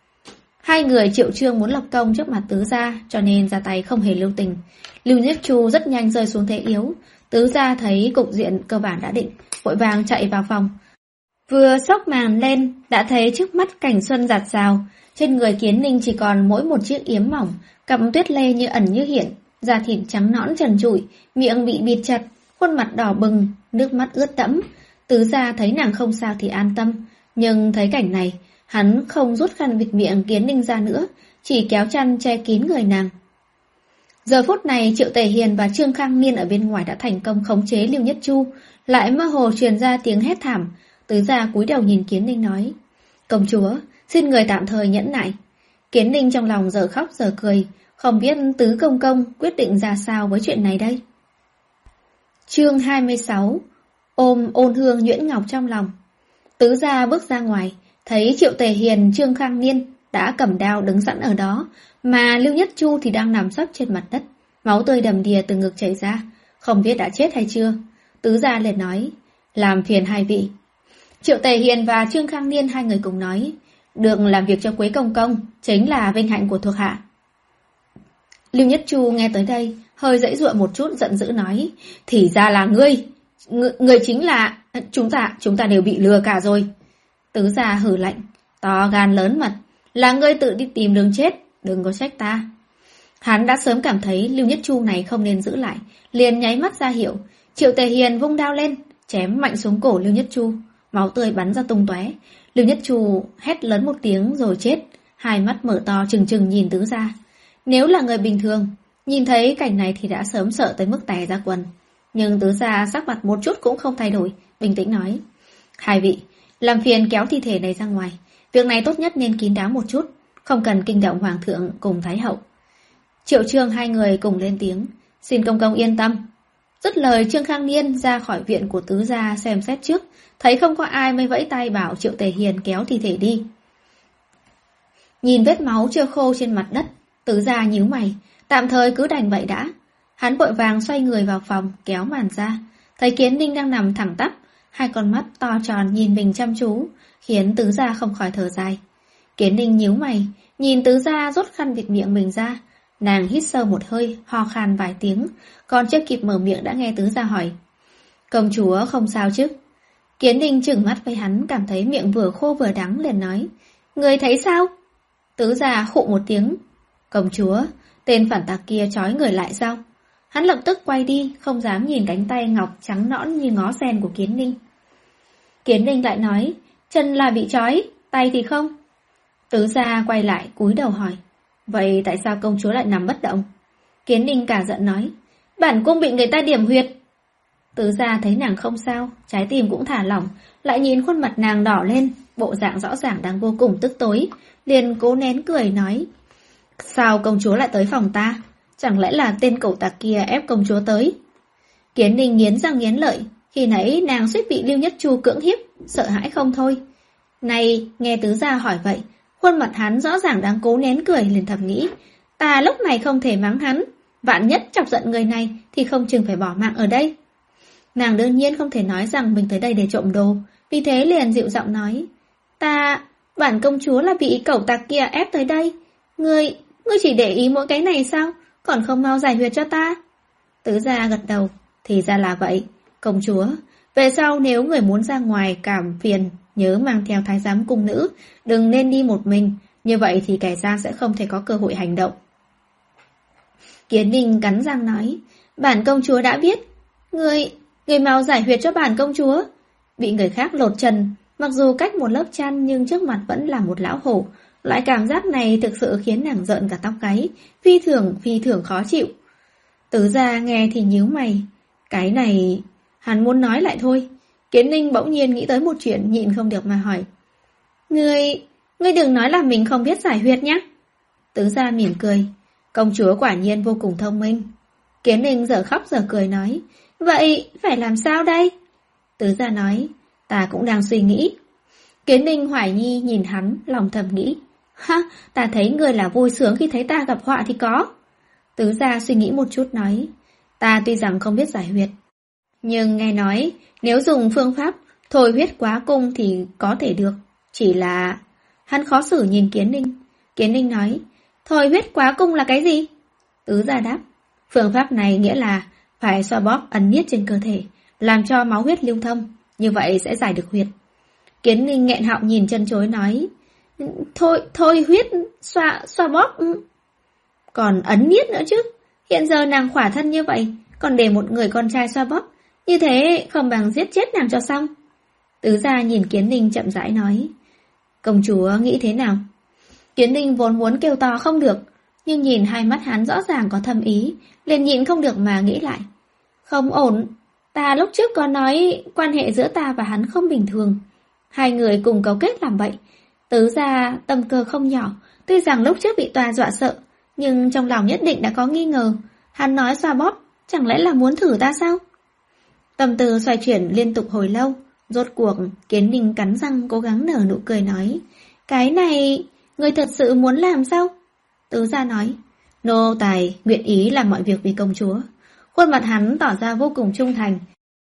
Hai người Triệu Trương muốn lập công trước mặt tứ gia, cho nên ra tay không hề lưu tình. Lưu Nhất Chu rất nhanh rơi xuống thế yếu. Tứ gia thấy cục diện cơ bản đã định, vội vàng chạy vào phòng. Vừa xốc màn lên, đã thấy trước mắt cảnh xuân rạt rào. Trên người Kiến Ninh chỉ còn mỗi một chiếc yếm mỏng, cặp tuyết lê như ẩn như hiện, da thịt trắng nõn trần trụi, miệng bị bịt chặt, khuôn mặt đỏ bừng, nước mắt ướt đẫm. Tứ gia thấy nàng không sao thì an tâm, nhưng thấy cảnh này, hắn không rút khăn bịt miệng Kiến Ninh ra nữa, chỉ kéo chăn che kín người nàng. Giờ phút này Triệu Tề Hiền và Trương Khang Niên ở bên ngoài đã thành công khống chế Lưu Nhất Chu, lại mơ hồ truyền ra tiếng hét thảm. Tứ gia cúi đầu nhìn Kiến Ninh nói, công chúa, xin người tạm thời nhẫn nại. Kiến Ninh trong lòng giờ khóc giờ cười, không biết tứ công công quyết định ra sao với chuyện này đây. Chương hai mươi sáu. Ôm ôn hương nhuyễn ngọc trong lòng. Tứ gia bước ra ngoài, thấy Triệu Tề Hiền, Trương Khang Niên đã cầm đao đứng sẵn ở đó, mà Lưu Nhất Chu thì đang nằm sấp trên mặt đất, máu tươi đầm đìa từ ngực chảy ra, không biết đã chết hay chưa. Tứ gia liền nói, làm phiền hai vị. Triệu Tề Hiền và Trương Khang Niên hai người cùng nói, được làm việc cho Quế công công chính là vinh hạnh của thuộc hạ. Lưu Nhất Chu nghe tới đây, hơi giãy giụa một chút, giận dữ nói, thì ra là ngươi, Ng người chính là chúng ta, chúng ta đều bị lừa cả rồi. Tứ gia hử lạnh, to gan lớn mật, là ngươi tự đi tìm đường chết, đừng có trách ta. Hắn đã sớm cảm thấy Lưu Nhất Chu này không nên giữ lại, liền nháy mắt ra hiệu. Triệu Tề Hiền vung đao lên, chém mạnh xuống cổ Lưu Nhất Chu, máu tươi bắn ra tung tóe. Lưu Nhất Chu hét lớn một tiếng rồi chết, hai mắt mở to trừng trừng nhìn tứ gia. Nếu là người bình thường, nhìn thấy cảnh này thì đã sớm sợ tới mức tè ra quần. Nhưng tứ gia sắc mặt một chút cũng không thay đổi, bình tĩnh nói, hai vị, làm phiền kéo thi thể này ra ngoài, việc này tốt nhất nên kín đáo một chút, không cần kinh động hoàng thượng cùng thái hậu. Triệu Trương hai người cùng lên tiếng, xin công công yên tâm. Dứt lời, Trương Khang Niên ra khỏi viện của tứ gia xem xét trước, thấy không có ai mới vẫy tay bảo Triệu Tề Hiền kéo thi thể đi. Nhìn vết máu chưa khô trên mặt đất, tứ gia nhíu mày, tạm thời cứ đành vậy đã. Hắn vội vàng xoay người vào phòng, kéo màn ra, thấy Kiến Ninh đang nằm thẳng tắp, hai con mắt to tròn nhìn mình chăm chú, khiến tứ gia không khỏi thở dài. Kiến Ninh nhíu mày, nhìn tứ gia rút khăn bịt miệng mình ra, nàng hít sâu một hơi, ho khan vài tiếng, còn chưa kịp mở miệng đã nghe tứ gia hỏi, công chúa không sao chứ? Kiến Ninh trừng mắt với hắn, cảm thấy miệng vừa khô vừa đắng, liền nói, người thấy sao? Tứ gia khụ một tiếng, công chúa, tên phản tặc kia trói người lại sao? Hắn lập tức quay đi, không dám nhìn cánh tay ngọc trắng nõn như ngó sen của Kiến Ninh. Kiến Ninh lại nói, chân là bị trói, tay thì không. Tứ gia quay lại cúi đầu hỏi, vậy tại sao công chúa lại nằm bất động? Kiến Ninh cả giận nói, bản cung bị người ta điểm huyệt. Tứ gia thấy nàng không sao, trái tim cũng thả lỏng, lại nhìn khuôn mặt nàng đỏ lên, bộ dạng rõ ràng đang vô cùng tức tối, liền cố nén cười nói, sao công chúa lại tới phòng ta? Chẳng lẽ là tên cẩu tặc kia ép công chúa tới? Kiến Ninh nghiến răng nghiến lợi, khi nãy nàng suýt bị Lưu Nhất Chu cưỡng hiếp, sợ hãi không thôi. Này, nghe tứ gia hỏi vậy, khuôn mặt hắn rõ ràng đang cố nén cười, liền thầm nghĩ, ta lúc này không thể mắng hắn, vạn nhất chọc giận người này thì không chừng phải bỏ mạng ở đây. Nàng đương nhiên không thể nói rằng mình tới đây để trộm đồ, vì thế liền dịu giọng nói, ta, bản công chúa là bị cẩu tặc kia ép tới đây. Ngươi, ngươi chỉ để ý mỗi cái này sao? Còn không mau giải huyệt cho ta. Tứ gia gật đầu, thì ra là vậy. Công chúa, về sau nếu người muốn ra ngoài cảm phiền, nhớ mang theo thái giám cung nữ, đừng nên đi một mình, như vậy thì kẻ gian sẽ không thể có cơ hội hành động. Kiến Ninh cắn răng nói, bản công chúa đã biết. Người, người mau giải huyệt cho bản công chúa. Bị người khác lột trần, mặc dù cách một lớp chăn nhưng trước mặt vẫn là một lão hổ. Loại cảm giác này thực sự khiến nàng rợn cả tóc gáy, phi thường phi thường khó chịu. Tứ gia nghe thì nhíu mày, cái này hắn muốn nói lại thôi. Kiến Ninh bỗng nhiên nghĩ tới một chuyện, nhịn không được mà hỏi, Ngươi, ngươi đừng nói là mình không biết giải huyệt nhé. Tứ gia mỉm cười, công chúa quả nhiên vô cùng thông minh. Kiến Ninh giờ khóc giờ cười nói, vậy phải làm sao đây? Tứ gia nói, ta cũng đang suy nghĩ. Kiến Ninh hoài nghi nhìn hắn, lòng thầm nghĩ, ha, ta thấy ngươi là vui sướng khi thấy ta gặp họa thì có. Tứ gia suy nghĩ một chút nói, ta tuy rằng không biết giải huyệt, nhưng nghe nói nếu dùng phương pháp thôi huyết quá cung thì có thể được. Chỉ là... Hắn khó xử nhìn Kiến Ninh. Kiến Ninh nói, thôi huyết quá cung là cái gì? Tứ gia đáp, phương pháp này nghĩa là phải xoa bóp ấn niết trên cơ thể, làm cho máu huyết lưu thông, như vậy sẽ giải được huyệt. Kiến Ninh nghẹn họng nhìn chân chối nói, Thôi, thôi huyết, xoa, xoa bóp, còn ấn niết nữa chứ. Hiện giờ nàng khỏa thân như vậy, còn để một người con trai xoa bóp, như thế không bằng giết chết nàng cho xong. Tứ gia nhìn Kiến Ninh chậm rãi nói, công chúa nghĩ thế nào? Kiến Ninh vốn muốn kêu to không được, nhưng nhìn hai mắt hắn rõ ràng có thâm ý, liền nhịn không được mà nghĩ lại. Không ổn, ta lúc trước có nói quan hệ giữa ta và hắn không bình thường. Hai người cùng cấu kết làm vậy. Tứ gia tâm cơ không nhỏ, tuy rằng lúc trước bị tòa dọa sợ, nhưng trong lòng nhất định đã có nghi ngờ. Hắn nói xoa bóp, chẳng lẽ là muốn thử ta sao? Tâm tư xoay chuyển liên tục hồi lâu, rốt cuộc Kiến Ninh cắn răng cố gắng nở nụ cười nói, cái này, người thật sự muốn làm sao? Tứ gia nói, nô tài nguyện ý làm mọi việc vì công chúa. Khuôn mặt hắn tỏ ra vô cùng trung thành.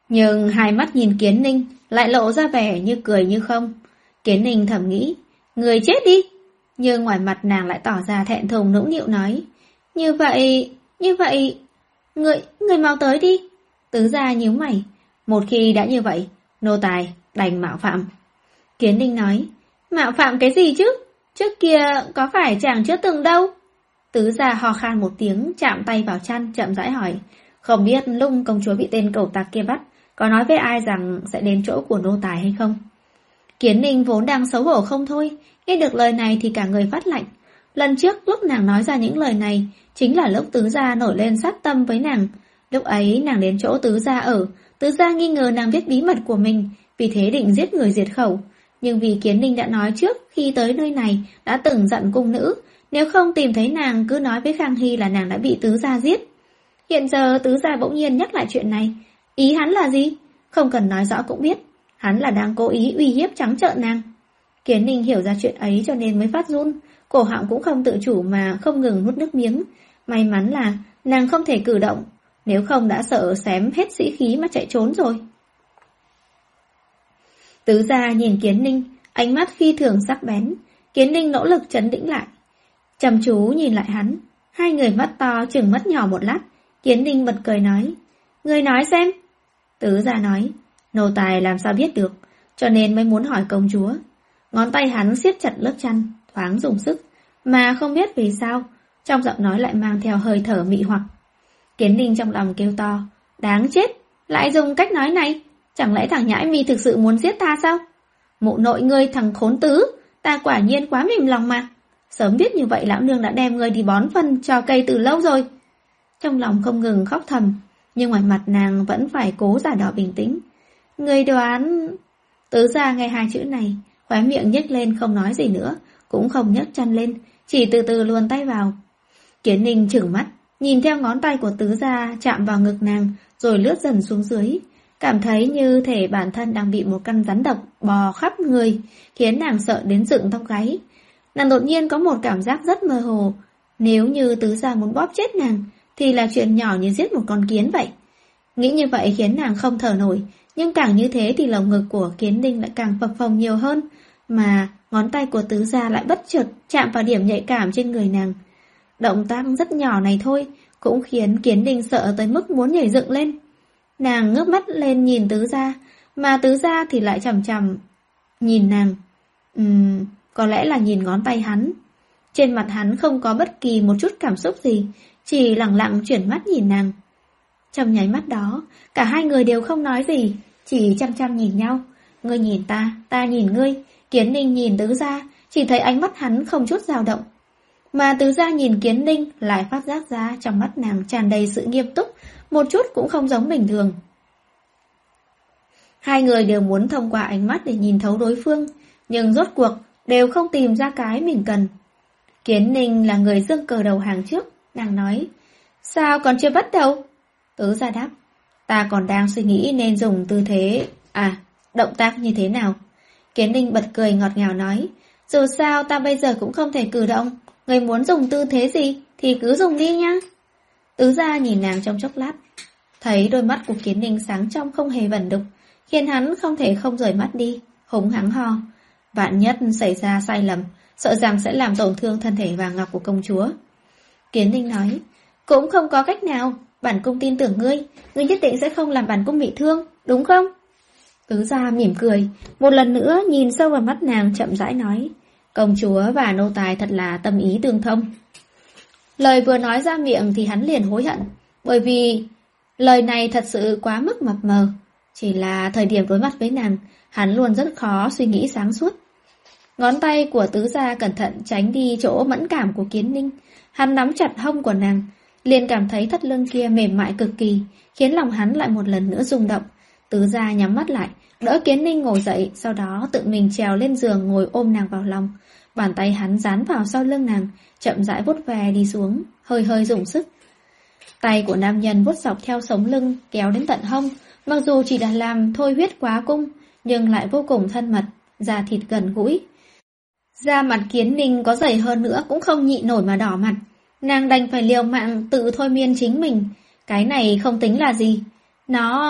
Nhưng hai mắt nhìn Kiến Ninh lại lộ ra vẻ như cười như không. Kiến Ninh thầm nghĩ, người chết đi. Nhưng ngoài mặt nàng lại tỏ ra thẹn thùng nũng nịu nói, như vậy, như vậy, người, người mau tới đi. Tứ gia nhíu mày, một khi đã như vậy, nô tài đành mạo phạm. Kiến Ninh nói, mạo phạm cái gì chứ? Trước kia có phải chàng chưa từng đâu? Tứ gia ho khan một tiếng, chạm tay vào chăn, chậm rãi hỏi, không biết lúc công chúa bị tên cẩu tặc kia bắt, có nói với ai rằng sẽ đến chỗ của nô tài hay không? Kiến Ninh vốn đang xấu hổ không thôi, nghe được lời này thì cả người phát lạnh. Lần trước lúc nàng nói ra những lời này, chính là lúc tứ gia nổi lên sát tâm với nàng. Lúc ấy nàng đến chỗ tứ gia ở, tứ gia nghi ngờ nàng biết bí mật của mình, vì thế định giết người diệt khẩu. Nhưng vì Kiến Ninh đã nói trước khi tới nơi này đã từng dặn cung nữ, nếu không tìm thấy nàng cứ nói với Khang Hy là nàng đã bị tứ gia giết. Hiện giờ tứ gia bỗng nhiên nhắc lại chuyện này, ý hắn là gì? Không cần nói rõ cũng biết, hắn là đang cố ý uy hiếp trắng trợn nàng. Kiến Ninh hiểu ra chuyện ấy cho nên mới phát run, cổ họng cũng không tự chủ mà không ngừng nuốt nước miếng. May mắn là nàng không thể cử động, nếu không đã sợ xém hết sĩ khí mà chạy trốn rồi. Tứ gia nhìn Kiến Ninh, ánh mắt phi thường sắc bén. Kiến Ninh nỗ lực trấn tĩnh lại, chăm chú nhìn lại hắn. Hai người mắt to chừng mắt nhỏ một lát. Kiến Ninh bật cười nói, người nói xem. Tứ gia nói, nô tài làm sao biết được, cho nên mới muốn hỏi công chúa. Ngón tay hắn siết chặt lớp chăn, thoáng dùng sức, mà không biết vì sao, trong giọng nói lại mang theo hơi thở mị hoặc. Kiến Ninh trong lòng kêu to, đáng chết, lại dùng cách nói này, chẳng lẽ thằng nhãi mi thực sự muốn giết ta sao? Mụ nội ngươi thằng khốn tứ, ta quả nhiên quá mềm lòng mà. Sớm biết như vậy lão nương đã đem ngươi đi bón phân cho cây từ lâu rồi. Trong lòng không ngừng khóc thầm, nhưng ngoài mặt nàng vẫn phải cố giả đò bình tĩnh. Ngươi đoán... Tứ gia nghe hai chữ này, khóe miệng nhếch lên không nói gì nữa, cũng không nhấc chân lên, chỉ từ từ luồn tay vào. Kiến Ninh trừng mắt, nhìn theo ngón tay của tứ gia chạm vào ngực nàng, rồi lướt dần xuống dưới, cảm thấy như thể bản thân đang bị một căn rắn độc bò khắp người, khiến nàng sợ đến dựng tóc gáy. Nàng đột nhiên có một cảm giác rất mơ hồ, nếu như tứ gia muốn bóp chết nàng, thì là chuyện nhỏ như giết một con kiến vậy. Nghĩ như vậy khiến nàng không thở nổi, nhưng càng như thế thì lồng ngực của Kiến Ninh lại càng phập phồng nhiều hơn, mà ngón tay của tứ gia lại bất chợt chạm vào điểm nhạy cảm trên người nàng. Động tác rất nhỏ này thôi, cũng khiến Kiến Ninh sợ tới mức muốn nhảy dựng lên. Nàng ngước mắt lên nhìn tứ gia, mà tứ gia thì lại chằm chằm nhìn nàng. Ừm, có lẽ là nhìn ngón tay hắn. Trên mặt hắn không có bất kỳ một chút cảm xúc gì, chỉ lặng lặng chuyển mắt nhìn nàng. Trong nháy mắt đó, cả hai người đều không nói gì, chỉ chăm chăm nhìn nhau. Ngươi nhìn ta, ta nhìn ngươi. Kiến Ninh nhìn tứ gia, chỉ thấy ánh mắt hắn không chút dao động. Mà tứ gia nhìn Kiến Ninh lại phát giác ra trong mắt nàng tràn đầy sự nghiêm túc, một chút cũng không giống bình thường. Hai người đều muốn thông qua ánh mắt để nhìn thấu đối phương, nhưng rốt cuộc đều không tìm ra cái mình cần. Kiến Ninh là người giương cờ đầu hàng trước, nàng nói, sao còn chưa bắt đầu? Tứ gia đáp, ta còn đang suy nghĩ nên dùng tư thế, à, động tác như thế nào? Kiến Ninh bật cười ngọt ngào nói, dù sao ta bây giờ cũng không thể cử động, người muốn dùng tư thế gì thì cứ dùng đi nha. Tứ gia nhìn nàng trong chốc lát, thấy đôi mắt của Kiến Ninh sáng trong không hề vẩn đục, khiến hắn không thể không rời mắt đi, húng hắng ho. Vạn nhất xảy ra sai lầm, sợ rằng sẽ làm tổn thương thân thể vàng ngọc của công chúa. Kiến Ninh nói, cũng không có cách nào, bản cung tin tưởng ngươi, ngươi nhất định sẽ không làm bản cung bị thương, đúng không? Tứ gia mỉm cười, một lần nữa nhìn sâu vào mắt nàng chậm rãi nói, công chúa và nô tài thật là tâm ý tương thông. Lời vừa nói ra miệng thì hắn liền hối hận, bởi vì lời này thật sự quá mức mập mờ. Chỉ là thời điểm đối mặt với nàng, hắn luôn rất khó suy nghĩ sáng suốt. Ngón tay của tứ gia cẩn thận tránh đi chỗ mẫn cảm của Kiến Ninh, hắn nắm chặt hông của nàng, liền cảm thấy thắt lưng kia mềm mại cực kỳ, khiến lòng hắn lại một lần nữa rung động. Tứ gia nhắm mắt lại, đỡ Kiến Ninh ngồi dậy, sau đó tự mình trèo lên giường ngồi ôm nàng vào lòng. Bàn tay hắn dán vào sau lưng nàng, chậm rãi vuốt ve đi xuống, hơi hơi dùng sức. Tay của nam nhân vuốt dọc theo sống lưng, kéo đến tận hông, mặc dù chỉ đã làm thôi huyết quá cung, nhưng lại vô cùng thân mật, da thịt gần gũi. Da mặt Kiến Ninh có dày hơn nữa cũng không nhịn nổi mà đỏ mặt, nàng đành phải liều mạng tự thôi miên chính mình. Cái này không tính là gì, nó...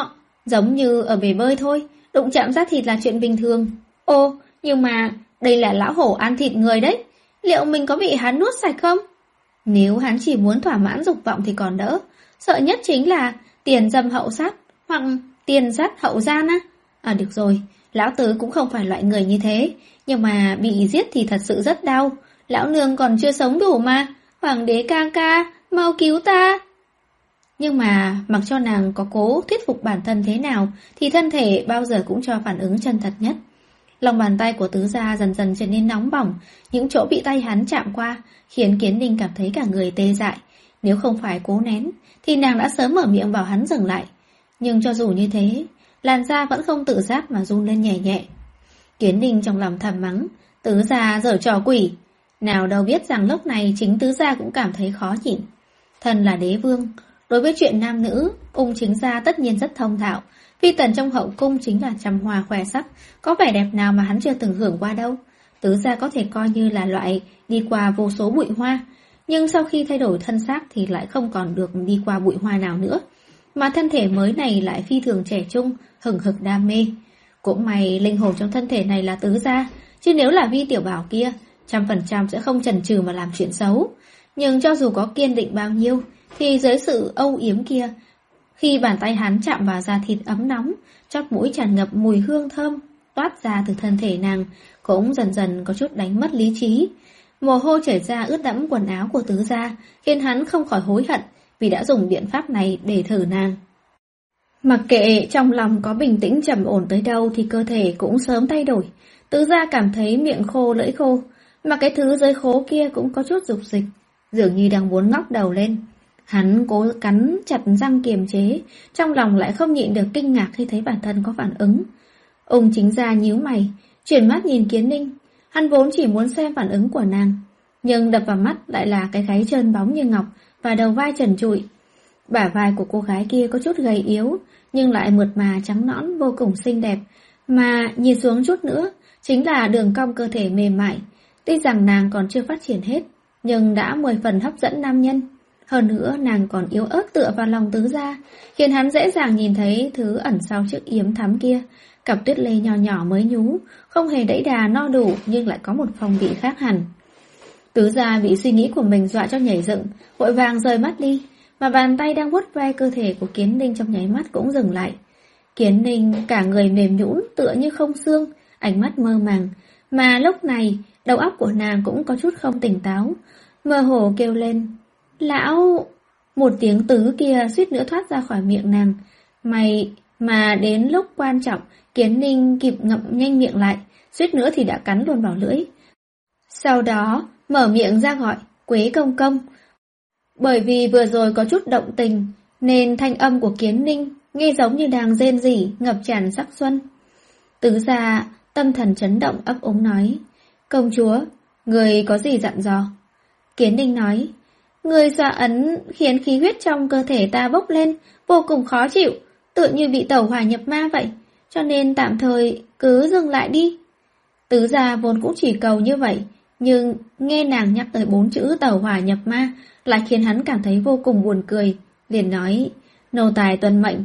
Giống như ở bể bơi thôi, đụng chạm da thịt là chuyện bình thường. Ồ, nhưng mà đây là lão hổ ăn thịt người đấy, liệu mình có bị hắn nuốt sạch không? Nếu hắn chỉ muốn thỏa mãn dục vọng thì còn đỡ, sợ nhất chính là tiền dâm hậu sát, hoặc tiền dắt hậu gian á. À được rồi, lão tứ cũng không phải loại người như thế, nhưng mà bị giết thì thật sự rất đau. Lão nương còn chưa sống đủ mà, hoàng đế ca ca, mau cứu ta. Nhưng mà mặc cho nàng có cố thuyết phục bản thân thế nào thì thân thể bao giờ cũng cho phản ứng chân thật nhất. Lòng bàn tay của tứ gia dần dần trở nên nóng bỏng, những chỗ bị tay hắn chạm qua khiến Kiến Ninh cảm thấy cả người tê dại. Nếu không phải cố nén thì nàng đã sớm mở miệng bảo hắn dừng lại. Nhưng cho dù như thế, làn da vẫn không tự giác mà run lên nhẹ nhẹ. Kiến Ninh trong lòng thầm mắng, tứ gia giở trò quỷ. Nào đâu biết rằng lúc này chính tứ gia cũng cảm thấy khó nhịn. Thân là đế vương, đối với chuyện nam nữ, Ung Chính gia tất nhiên rất thông thạo. Phi tần trong hậu cung chính là trăm hoa khoe sắc, có vẻ đẹp nào mà hắn chưa từng hưởng qua đâu. Tứ gia có thể coi như là loại đi qua vô số bụi hoa, nhưng sau khi thay đổi thân xác thì lại không còn được đi qua bụi hoa nào nữa. Mà thân thể mới này lại phi thường trẻ trung, hừng hực đam mê. Cũng may linh hồn trong thân thể này là tứ gia, chứ nếu là Vi tiểu bảo kia, trăm phần trăm sẽ không chần chừ mà làm chuyện xấu. Nhưng cho dù có kiên định bao nhiêu, thì dưới sự âu yếm kia, khi bàn tay hắn chạm vào da thịt ấm nóng, chóp mũi tràn ngập mùi hương thơm toát ra từ thân thể nàng, cũng dần dần có chút đánh mất lý trí. Mồ hôi chảy ra ướt đẫm quần áo của tứ gia, khiến hắn không khỏi hối hận vì đã dùng biện pháp này để thử nàng. Mặc kệ trong lòng có bình tĩnh trầm ổn tới đâu thì cơ thể cũng sớm thay đổi. Tứ gia cảm thấy miệng khô lưỡi khô, mà cái thứ dưới khố kia cũng có chút dục dịch, dường như đang muốn ngóc đầu lên. Hắn cố cắn chặt răng kiềm chế, trong lòng lại không nhịn được kinh ngạc khi thấy bản thân có phản ứng. Ung Chính gia nhíu mày, chuyển mắt nhìn Kiến Ninh. Hắn vốn chỉ muốn xem phản ứng của nàng, nhưng đập vào mắt lại là cái gáy trơn bóng như ngọc và đầu vai trần trụi. Bả vai của cô gái kia có chút gầy yếu, nhưng lại mượt mà trắng nõn vô cùng xinh đẹp, mà nhìn xuống chút nữa chính là đường cong cơ thể mềm mại. Tuy rằng nàng còn chưa phát triển hết, nhưng đã mười phần hấp dẫn nam nhân. Hơn nữa nàng còn yếu ớt tựa vào lòng tứ gia, khiến hắn dễ dàng nhìn thấy thứ ẩn sau chiếc yếm thắm kia. Cặp tuyết lê nhỏ nhỏ mới nhú, không hề đẫy đà no đủ nhưng lại có một phong vị khác hẳn. Tứ gia bị suy nghĩ của mình dọa cho nhảy dựng, vội vàng rời mắt đi, mà bàn tay đang vuốt ve cơ thể của Kiến Ninh trong nháy mắt cũng dừng lại. Kiến Ninh cả người mềm nhũn tựa như không xương, ánh mắt mơ màng, mà lúc này đầu óc của nàng cũng có chút không tỉnh táo, mơ hồ kêu lên, lão... Một tiếng tứ kia suýt nữa thoát ra khỏi miệng nàng. Mày... Mà đến lúc quan trọng, Kiến Ninh kịp ngậm nhanh miệng lại, suýt nữa thì đã cắn luôn vào lưỡi. Sau đó, mở miệng ra gọi, Quế công công. Bởi vì vừa rồi có chút động tình, nên thanh âm của Kiến Ninh nghe giống như đang rên rỉ, ngập tràn sắc xuân. Tứ gia, tâm thần chấn động ấp úng nói, công chúa, người có gì dặn dò? Kiến Ninh nói, người xoa ấn khiến khí huyết trong cơ thể ta bốc lên, vô cùng khó chịu, tựa như bị tẩu hỏa nhập ma vậy, cho nên tạm thời cứ dừng lại đi. Tứ gia vốn cũng chỉ cầu như vậy, nhưng nghe nàng nhắc tới bốn chữ tẩu hỏa nhập ma lại khiến hắn cảm thấy vô cùng buồn cười, liền nói, nô tài tuân mệnh.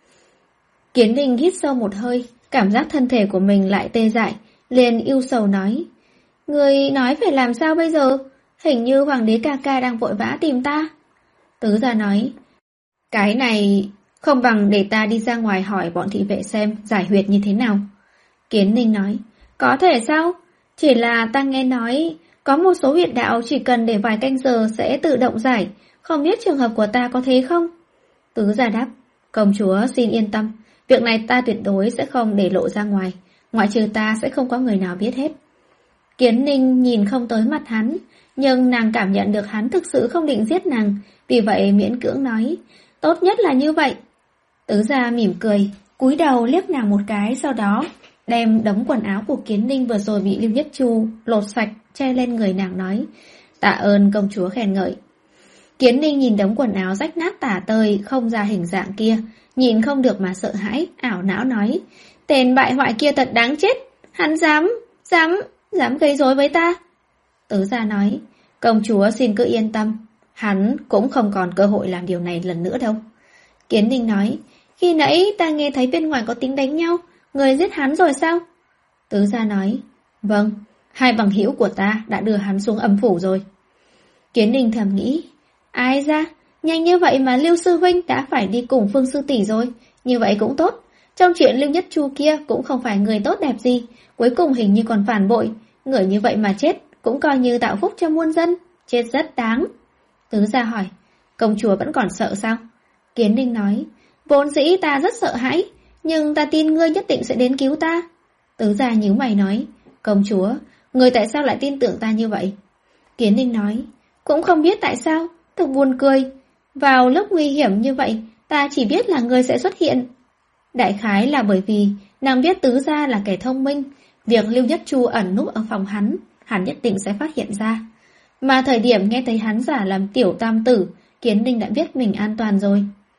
Kiến Ninh hít sâu một hơi, cảm giác thân thể của mình lại tê dại, liền ưu sầu nói, người nói phải làm sao bây giờ? Hình như hoàng đế ca ca đang vội vã tìm ta. Tứ gia nói, cái này... không bằng để ta đi ra ngoài hỏi bọn thị vệ xem giải huyệt như thế nào. Kiến Ninh nói, có thể sao? Chỉ là ta nghe nói có một số huyệt đạo chỉ cần để vài canh giờ sẽ tự động giải, không biết trường hợp của ta có thế không? Tứ gia đáp, công chúa xin yên tâm, việc này ta tuyệt đối sẽ không để lộ ra ngoài, ngoại trừ ta sẽ không có người nào biết hết. Kiến Ninh nhìn không tới mặt hắn, nhưng nàng cảm nhận được hắn thực sự không định giết nàng, vì vậy miễn cưỡng nói, tốt nhất là như vậy. Tứ gia mỉm cười, cúi đầu liếc nàng một cái, sau đó đem đống quần áo của Kiến Ninh vừa rồi bị Lưu Nhất Chu lột sạch che lên người nàng nói, tạ ơn công chúa khen ngợi. Kiến Ninh nhìn đống quần áo rách nát tả tơi không ra hình dạng kia, nhìn không được mà sợ hãi, ảo não nói, tên bại hoại kia thật đáng chết, hắn dám, dám, dám gây rối với ta. Tứ gia nói, công chúa xin cứ yên tâm, hắn cũng không còn cơ hội làm điều này lần nữa đâu. Kiến Ninh nói, khi nãy ta nghe thấy bên ngoài có tiếng đánh nhau, người giết hắn rồi sao? Tứ gia nói, vâng, hai bằng hữu của ta đã đưa hắn xuống âm phủ rồi. Kiến Ninh thầm nghĩ, ai ra, nhanh như vậy mà Lưu sư huynh đã phải đi cùng Phương sư tỷ rồi, như vậy cũng tốt. Trong chuyện Lưu Nhất Chu kia cũng không phải người tốt đẹp gì, cuối cùng hình như còn phản bội, người như vậy mà chết cũng coi như tạo phúc cho muôn dân, chết rất đáng. Tứ gia hỏi, công chúa vẫn còn sợ sao? Kiến Ninh nói, vốn dĩ ta rất sợ hãi, nhưng ta tin ngươi nhất định sẽ đến cứu ta. Tứ gia nhíu mày nói, công chúa, ngươi tại sao lại tin tưởng ta như vậy? Kiến Ninh nói, cũng không biết tại sao, thật buồn cười. Vào lúc nguy hiểm như vậy, ta chỉ biết là ngươi sẽ xuất hiện. Đại khái là bởi vì nàng biết tứ gia là kẻ thông minh, việc Lưu Nhất Chu ẩn núp ở phòng hắn, hắn nhất định sẽ phát hiện ra. Mà thời điểm nghe thấy hắn giả làm tiểu tam tử, Kiến Ninh đã biết mình an toàn rồi.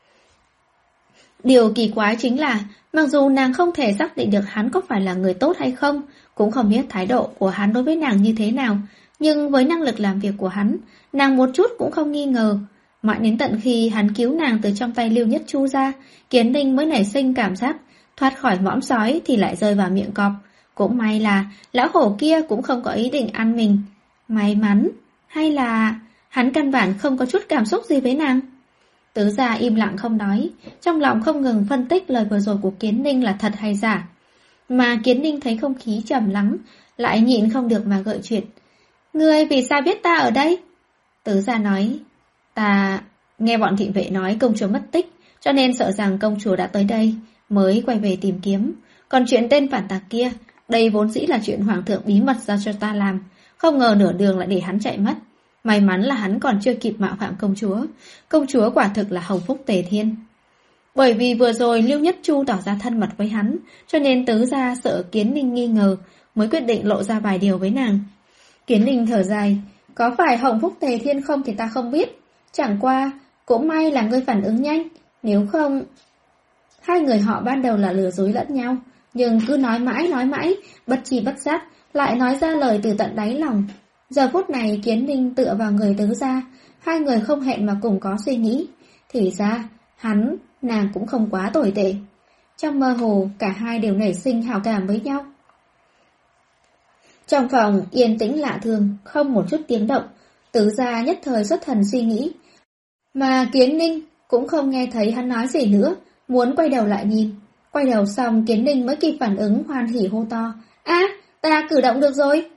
Điều kỳ quái chính là, mặc dù nàng không thể xác định được hắn có phải là người tốt hay không, cũng không biết thái độ của hắn đối với nàng như thế nào, nhưng với năng lực làm việc của hắn, nàng một chút cũng không nghi ngờ. Mãi đến tận khi hắn cứu nàng từ trong tay Lưu Nhất Chu ra, Kiến Ninh mới nảy sinh cảm giác thoát khỏi mõm sói thì lại rơi vào miệng cọp. Cũng may là lão hổ kia cũng không có ý định ăn mình. May mắn, hay là hắn căn bản không có chút cảm xúc gì với nàng? Tứ gia im lặng không nói, trong lòng không ngừng phân tích lời vừa rồi của Kiến Ninh là thật hay giả. Mà Kiến Ninh thấy không khí trầm lắng, lại nhịn không được mà gợi chuyện. Ngươi vì sao biết ta ở đây? Tứ gia nói, ta nghe bọn thị vệ nói công chúa mất tích, cho nên sợ rằng công chúa đã tới đây, mới quay về tìm kiếm. Còn chuyện tên phản tặc kia, đây vốn dĩ là chuyện hoàng thượng bí mật giao cho ta làm, không ngờ nửa đường lại để hắn chạy mất. May mắn là hắn còn chưa kịp mạo phạm công chúa. Công chúa quả thực là hồng phúc tề thiên. Bởi vì vừa rồi Lưu Nhất Chu tỏ ra thân mật với hắn, cho nên tứ gia sợ Kiến Ninh nghi ngờ, mới quyết định lộ ra vài điều với nàng. Kiến Ninh thở dài, có phải hồng phúc tề thiên không thì ta không biết. Chẳng qua, cũng may là ngươi phản ứng nhanh, nếu không... Hai người họ ban đầu là lừa dối lẫn nhau, nhưng cứ nói mãi nói mãi, bất chi bất giác, lại nói ra lời từ tận đáy lòng. Giờ phút này Kiến Ninh tựa vào người tứ gia, hai người không hẹn mà cùng có suy nghĩ. Thì ra, hắn, nàng cũng không quá tồi tệ. Trong mơ hồ, cả hai đều nảy sinh hảo cảm với nhau. Trong phòng yên tĩnh lạ thường, không một chút tiếng động, tứ gia nhất thời xuất thần suy nghĩ. Mà Kiến Ninh cũng không nghe thấy hắn nói gì nữa, muốn quay đầu lại nhìn. Quay đầu xong Kiến Ninh mới kịp phản ứng hoan hỉ hô to. À, ta cử động được rồi!